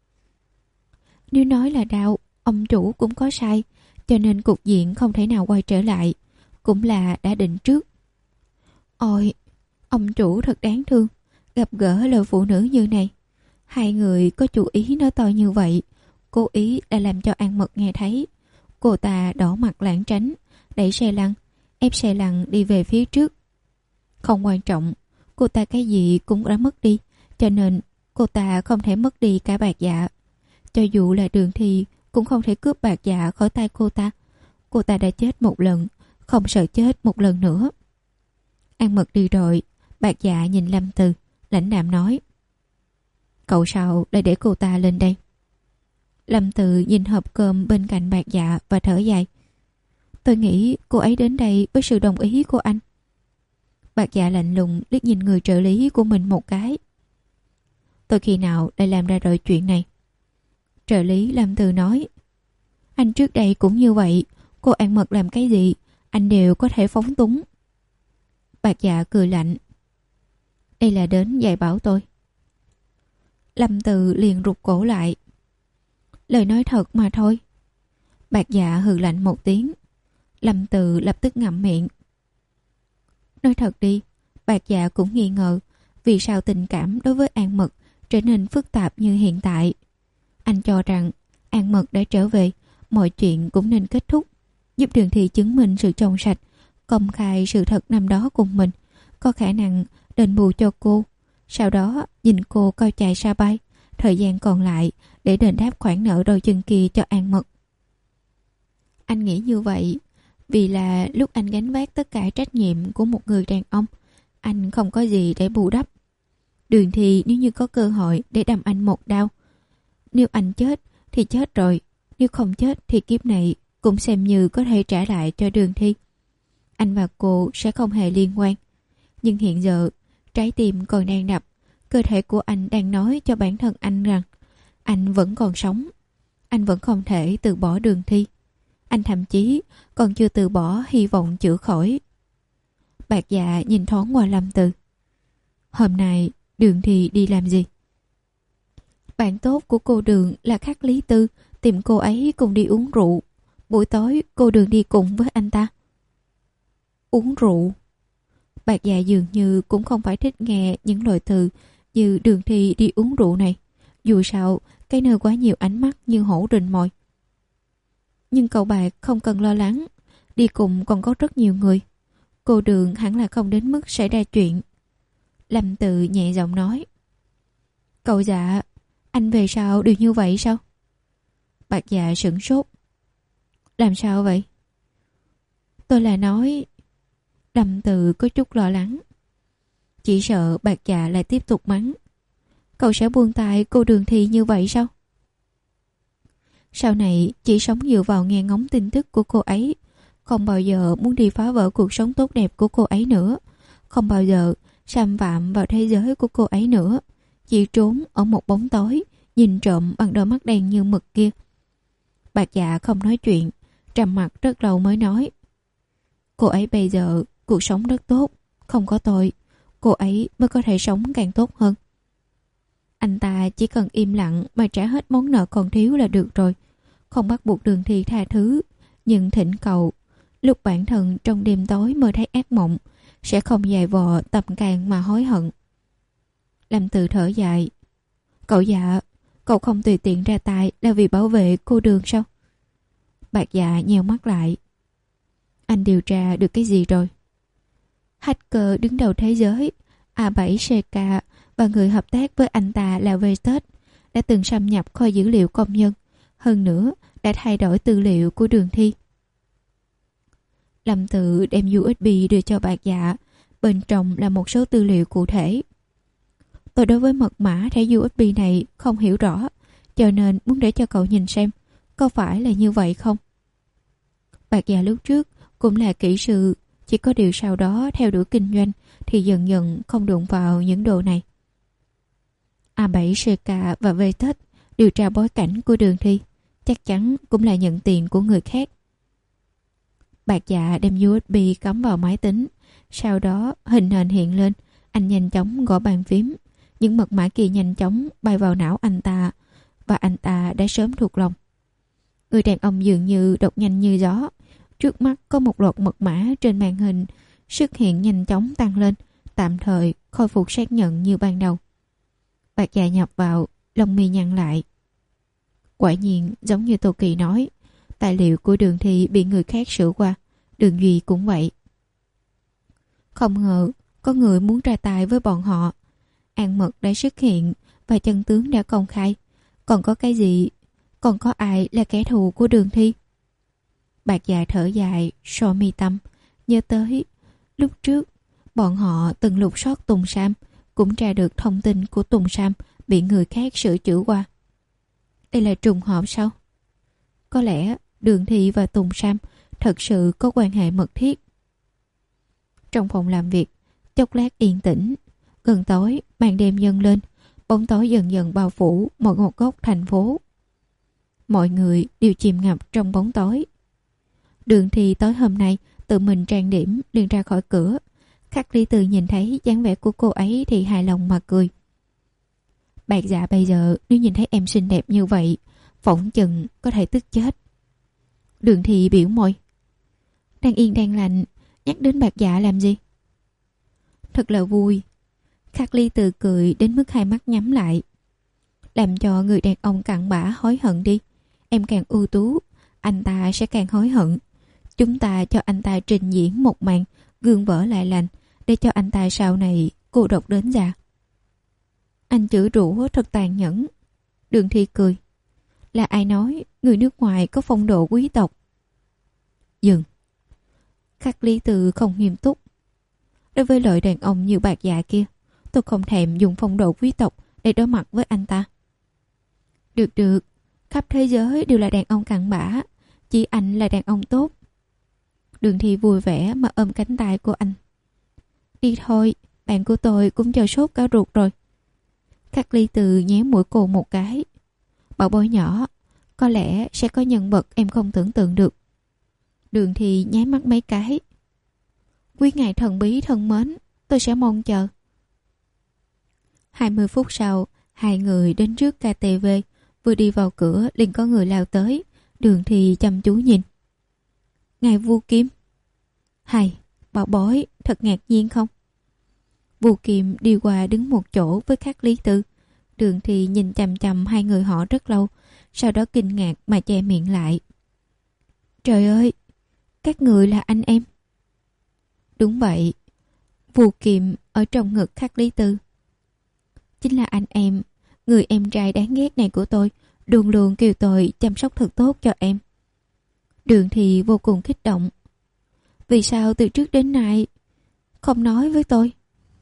Nếu nói là đau, ông chủ cũng có sai, cho nên cục diện không thể nào quay trở lại, cũng là đã định trước. Ôi, ông chủ thật đáng thương, gặp gỡ lời phụ nữ như này. Hai người có chủ ý nói to như vậy, cố ý đã làm cho An Mật nghe thấy. Cô ta đỏ mặt lảng tránh, đẩy xe lăn, ép xe lăn đi về phía trước. Không quan trọng, cô ta cái gì cũng đã mất đi, cho nên cô ta không thể mất đi cả bạc dạ. Cho dù là Đường Thi cũng không thể cướp bạc dạ khỏi tay cô ta. Cô ta đã chết một lần, không sợ chết một lần nữa. An Mật đi rồi, bạc dạ nhìn Lâm Từ, lãnh đạm nói: Cậu sao lại để cô ta lên đây? Lâm Từ nhìn hộp cơm bên cạnh bạc dạ và thở dài: Tôi nghĩ cô ấy đến đây với sự đồng ý của anh. Bạc dạ lạnh lùng liếc nhìn người trợ lý của mình một cái: Tôi khi nào lại làm ra rồi chuyện này? Trợ lý Lâm Từ nói: Anh trước đây cũng như vậy, cô An Mật làm cái gì anh đều có thể phóng túng. Bạc dạ cười lạnh: Đây là đến dạy bảo tôi. Lâm Từ liền rụt cổ lại: Lời nói thật mà thôi. Bạc dạ hừ lạnh một tiếng. Lâm Từ lập tức ngậm miệng. Nói thật đi, bạc dạ cũng nghi ngờ vì sao tình cảm đối với An Mật trở nên phức tạp như hiện tại. Anh cho rằng An Mật đã trở về, mọi chuyện cũng nên kết thúc, giúp Đường Thi chứng minh sự trong sạch, công khai sự thật năm đó cùng mình, có khả năng đền bù cho cô. Sau đó nhìn cô cao chạy xa bay, thời gian còn lại để đền đáp khoản nợ đôi chân kia cho An Mật. Anh nghĩ như vậy vì là lúc anh gánh vác tất cả trách nhiệm của một người đàn ông, anh không có gì để bù đắp. Đường Thi nếu như có cơ hội để đâm anh một đau, nếu anh chết thì chết rồi, nếu không chết thì kiếp này cũng xem như có thể trả lại cho Đường Thi. Anh và cô sẽ không hề liên quan. Nhưng hiện giờ trái tim còn đang đập, cơ thể của anh đang nói cho bản thân anh rằng anh vẫn còn sống. Anh vẫn không thể từ bỏ Đường Thi. Anh thậm chí còn chưa từ bỏ hy vọng chữa khỏi. Bạc dạ nhìn thoáng qua Lâm Từ. Hôm nay Đường Thi đi làm gì? Bạn tốt của cô Đường là Khắc Lý Tư tìm cô ấy cùng đi uống rượu. Buổi tối cô Đường đi cùng với anh ta. Uống rượu? Bạc dạ dường như cũng không phải thích nghe những lời từ như Đường Thi đi uống rượu này. Dù sao cái nơi quá nhiều ánh mắt như hổ rình mồi. Nhưng cậu Bạc không cần lo lắng, đi cùng còn có rất nhiều người. Cô Đường hẳn là không đến mức xảy ra chuyện. Lâm Tự nhẹ giọng nói: Cậu Dạ, anh về sau đều như vậy sao? Bạc dạ sửng sốt. Làm sao vậy? Tôi là nói... Lâm Tự có chút lo lắng. Chỉ sợ Bạc dạ lại tiếp tục mắng. Cậu sẽ buông tay cô Đường Thi như vậy sao? Sau này chỉ sống dựa vào nghe ngóng tin tức của cô ấy, không bao giờ muốn đi phá vỡ cuộc sống tốt đẹp của cô ấy nữa, không bao giờ xâm phạm vào thế giới của cô ấy nữa, chỉ trốn ở một bóng tối, nhìn trộm bằng đôi mắt đen như mực kia. Bạc dạ không nói chuyện, trầm mặc rất lâu mới nói: Cô ấy bây giờ cuộc sống rất tốt, không có tội, cô ấy mới có thể sống càng tốt hơn. Anh ta chỉ cần im lặng mà trả hết món nợ còn thiếu là được rồi, không bắt buộc Đường Thi tha thứ, nhưng thỉnh cầu lúc bản thân trong đêm tối mơ thấy ác mộng sẽ không dài vò tâm can mà hối hận. Lâm Tự thở dài: Cậu Dạ, cậu không tùy tiện ra tay là vì bảo vệ cô Đường sao? Bạc dạ nheo mắt lại. Anh điều tra được cái gì rồi? Hacker đứng đầu thế giới A bảy xê ca và người hợp tác với anh ta là Vestet đã từng xâm nhập kho dữ liệu công nhân, hơn nữa đã thay đổi tư liệu của Đường Thi. Lâm Tự đem u ét bê đưa cho Bạc dạ, bên trong là một số tư liệu cụ thể. Tôi đối với mật mã thẻ u ét bê này không hiểu rõ, cho nên muốn để cho cậu nhìn xem, có phải là như vậy không? Bạc dạ lúc trước cũng là kỹ sư, chỉ có điều sau đó theo đuổi kinh doanh thì dần dần không đụng vào những đồ này. A bảy xê ca và Vestet điều tra bối cảnh của Đường Thi, chắc chắn cũng là nhận tiền của người khác. Bạc dạ đem u ét bê cắm vào máy tính, sau đó hình nền hiện lên, Anh nhanh chóng gõ bàn phím. Những mật mã kia nhanh chóng bay vào não anh ta, và anh ta đã sớm thuộc lòng. Người đàn ông dường như đọc nhanh như gió. Trước mắt có một loạt mật mã trên màn hình xuất hiện nhanh chóng tăng lên, tạm thời khôi phục xác nhận như ban đầu. Bạc Dạ nhập vào, lông mi nhăn lại. Quả nhiên giống như Tô Kỳ nói, tài liệu của Đường Thi bị người khác sửa qua. Đường Duy cũng vậy. Không ngờ có người muốn ra tay với bọn họ. An mật đã xuất hiện và chân tướng đã công khai. Còn có cái gì? Còn có ai là kẻ thù của Đường Thi? Bạc Dạ thở dài, so mi tâm, nhớ tới lúc trước bọn họ từng lục soát Tùng Sam, cũng tra được thông tin của Tùng Sam bị người khác sửa chữa qua. Đây là trùng hợp sao? Có lẽ Đường Thi và Tùng Sam thật sự có quan hệ mật thiết. Trong phòng làm việc, chốc lát yên tĩnh. Gần tối, màn đêm dâng lên, bóng tối dần dần bao phủ mọi một góc thành phố. Mọi người đều chìm ngập trong bóng tối. Đường Thi tối hôm nay tự mình trang điểm liền ra khỏi cửa. Khắc Ly Từ nhìn thấy dáng vẻ của cô ấy thì hài lòng mà cười. Bạc Dạ bây giờ nếu nhìn thấy em xinh đẹp như vậy, phỏng chừng có thể tức chết. Đường Thi biểu môi. Đang yên đang lành, nhắc đến Bạc Dạ làm gì? Thật là vui. Khắc Ly Từ cười đến mức hai mắt nhắm lại. Làm cho người đàn ông cặn bã hối hận đi. Em càng ưu tú, anh ta sẽ càng hối hận. Chúng ta cho anh ta trình diễn một màn gương vỡ lại lành, để cho anh ta sau này cô độc đến già. Anh chửi rủa thật tàn nhẫn. Đường Thi cười. Là ai nói người nước ngoài có phong độ quý tộc? Dừng. Khắc Ly Từ không nghiêm túc. Đối với loại đàn ông như Bạc Dạ kia, tôi không thèm dùng phong độ quý tộc để đối mặt với anh ta. Được được, khắp thế giới đều là đàn ông cặn bã, chỉ anh là đàn ông tốt. Đường Thi vui vẻ mà ôm cánh tay của anh. Đi thôi, bạn của tôi cũng chờ sốt cả ruột rồi. Khắc Ly Từ nhéo mũi cô một cái. Bảo bối nhỏ, có lẽ sẽ có nhân vật em không tưởng tượng được. Đường Thi nháy mắt mấy cái. Quý ngài thần bí thân mến, tôi sẽ mong chờ. Hai mươi phút sau, hai người đến trước ca tê vê. Vừa đi vào cửa liền có người lao tới. Đường Thi chăm chú nhìn. Ngài Vu Kim. Hay, bảo bối, thật ngạc nhiên không? Vu Kim đi qua đứng một chỗ với Khắc Ly Từ. Đường Thi nhìn chằm chằm hai người họ rất lâu, sau đó kinh ngạc mà che miệng lại. Trời ơi, các người là anh em. Đúng vậy. Vu Kim ở trong ngực Khắc Ly Từ. Chính là anh em, người em trai đáng ghét này của tôi, luôn luôn kêu tôi chăm sóc thật tốt cho em. Đường Thi vô cùng kích động. Vì sao từ trước đến nay không nói với tôi?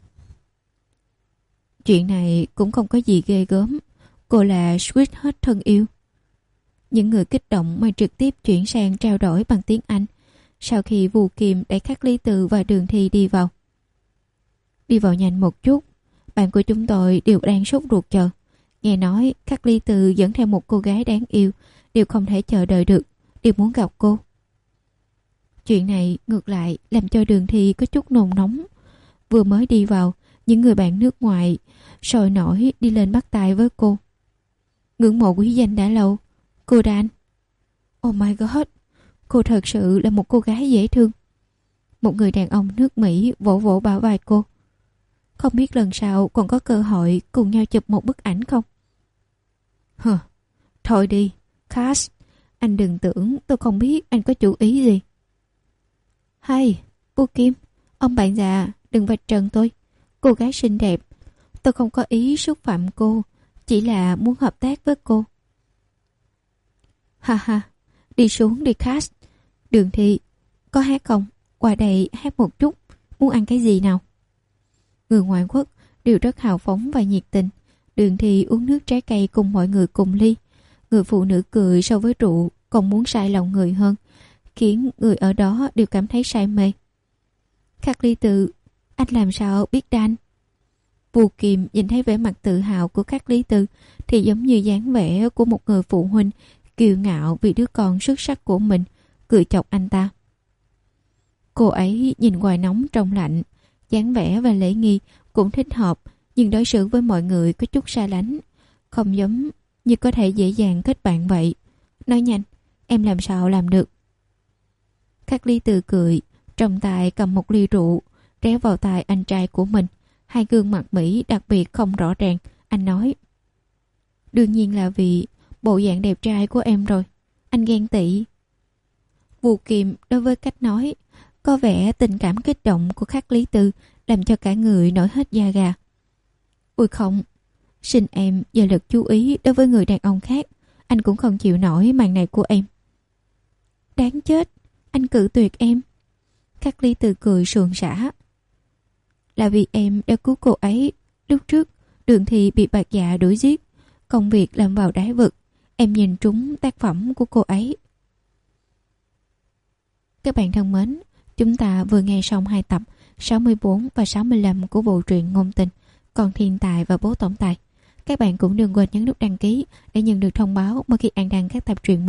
Chuyện này cũng không có gì ghê gớm. Cô là sweetheart thân yêu. Những người kích động mà trực tiếp chuyển sang trao đổi bằng tiếng Anh. Sau khi Vu Kim đẩy Khắc Ly Từ và Đường Thi đi vào. Đi vào nhanh một chút. Bạn của chúng tôi đều đang sốt ruột chờ. Nghe nói Khắc Ly Từ dẫn theo một cô gái đáng yêu, đều không thể chờ đợi được, đều muốn gặp cô. Chuyện này ngược lại làm cho Đường Thi có chút nôn nóng. Vừa mới đi vào, những người bạn nước ngoài sôi nổi đi lên bắt tay với cô. Ngưỡng mộ quý danh đã lâu. Cô Dan. Oh my god, cô thật sự là một cô gái dễ thương. Một người đàn ông nước Mỹ vỗ vỗ bả vai cô. Không biết lần sau còn có cơ hội cùng nhau chụp một bức ảnh không? Hờ, thôi đi, Cass, anh đừng tưởng tôi không biết anh có chủ ý gì. Hay, Vu Kim, ông bạn già, đừng vạch trần tôi. Cô gái xinh đẹp, tôi không có ý xúc phạm cô, chỉ là muốn hợp tác với cô. Ha ha, đi xuống đi Cass. Đường Thi, có hát không? Qua đây hát một chút, muốn ăn cái gì nào? Người ngoại quốc đều rất hào phóng và nhiệt tình. Đường Thi uống nước trái cây cùng mọi người cùng ly. Người phụ nữ cười so với rượu còn muốn say lòng người hơn, khiến người ở đó đều cảm thấy say mê. Khắc Ly Từ, anh làm sao biết Dan? Vu Kim nhìn thấy vẻ mặt tự hào của Khắc Ly Từ thì giống như dáng vẻ của một người phụ huynh kiêu ngạo vì đứa con xuất sắc của mình, cười chọc anh ta. Cô ấy nhìn ngoài nóng trong lạnh, dáng vẻ và lễ nghi cũng thích hợp, nhưng đối xử với mọi người có chút xa lánh, không giống như có thể dễ dàng kết bạn vậy. Nói nhanh, em làm sao làm được? Khắc Lý Từ cười, trong tay cầm một ly rượu, réo vào tai anh trai của mình. Hai gương mặt Mỹ đặc biệt không rõ ràng. Anh nói, đương nhiên là vì bộ dạng đẹp trai của em rồi. Anh ghen tị. Vu Kiệm đối với cách nói có vẻ tình cảm kích động của Khắc Lý Từ làm cho cả người nổi hết da gà. Ui không, xin em giờ lực chú ý đối với người đàn ông khác. Anh cũng không chịu nổi màn này của em. Đáng chết, anh cự tuyệt em. Khắc Lý Từ cười suồng sã. Là vì em đã cứu cô ấy. Lúc trước Đường Thị bị Bạc Dạ đuổi giết, công việc lâm vào đáy vực. Em nhìn trúng tác phẩm của cô ấy. Các bạn thân mến, chúng ta vừa nghe xong hai tập sáu mươi bốn và sáu mươi lăm của bộ truyện ngôn tình Con Thiên Tài và Bố Tổng Tài. Các bạn cũng đừng quên nhấn nút đăng ký để nhận được thông báo mỗi khi An đăng các tập truyện mới.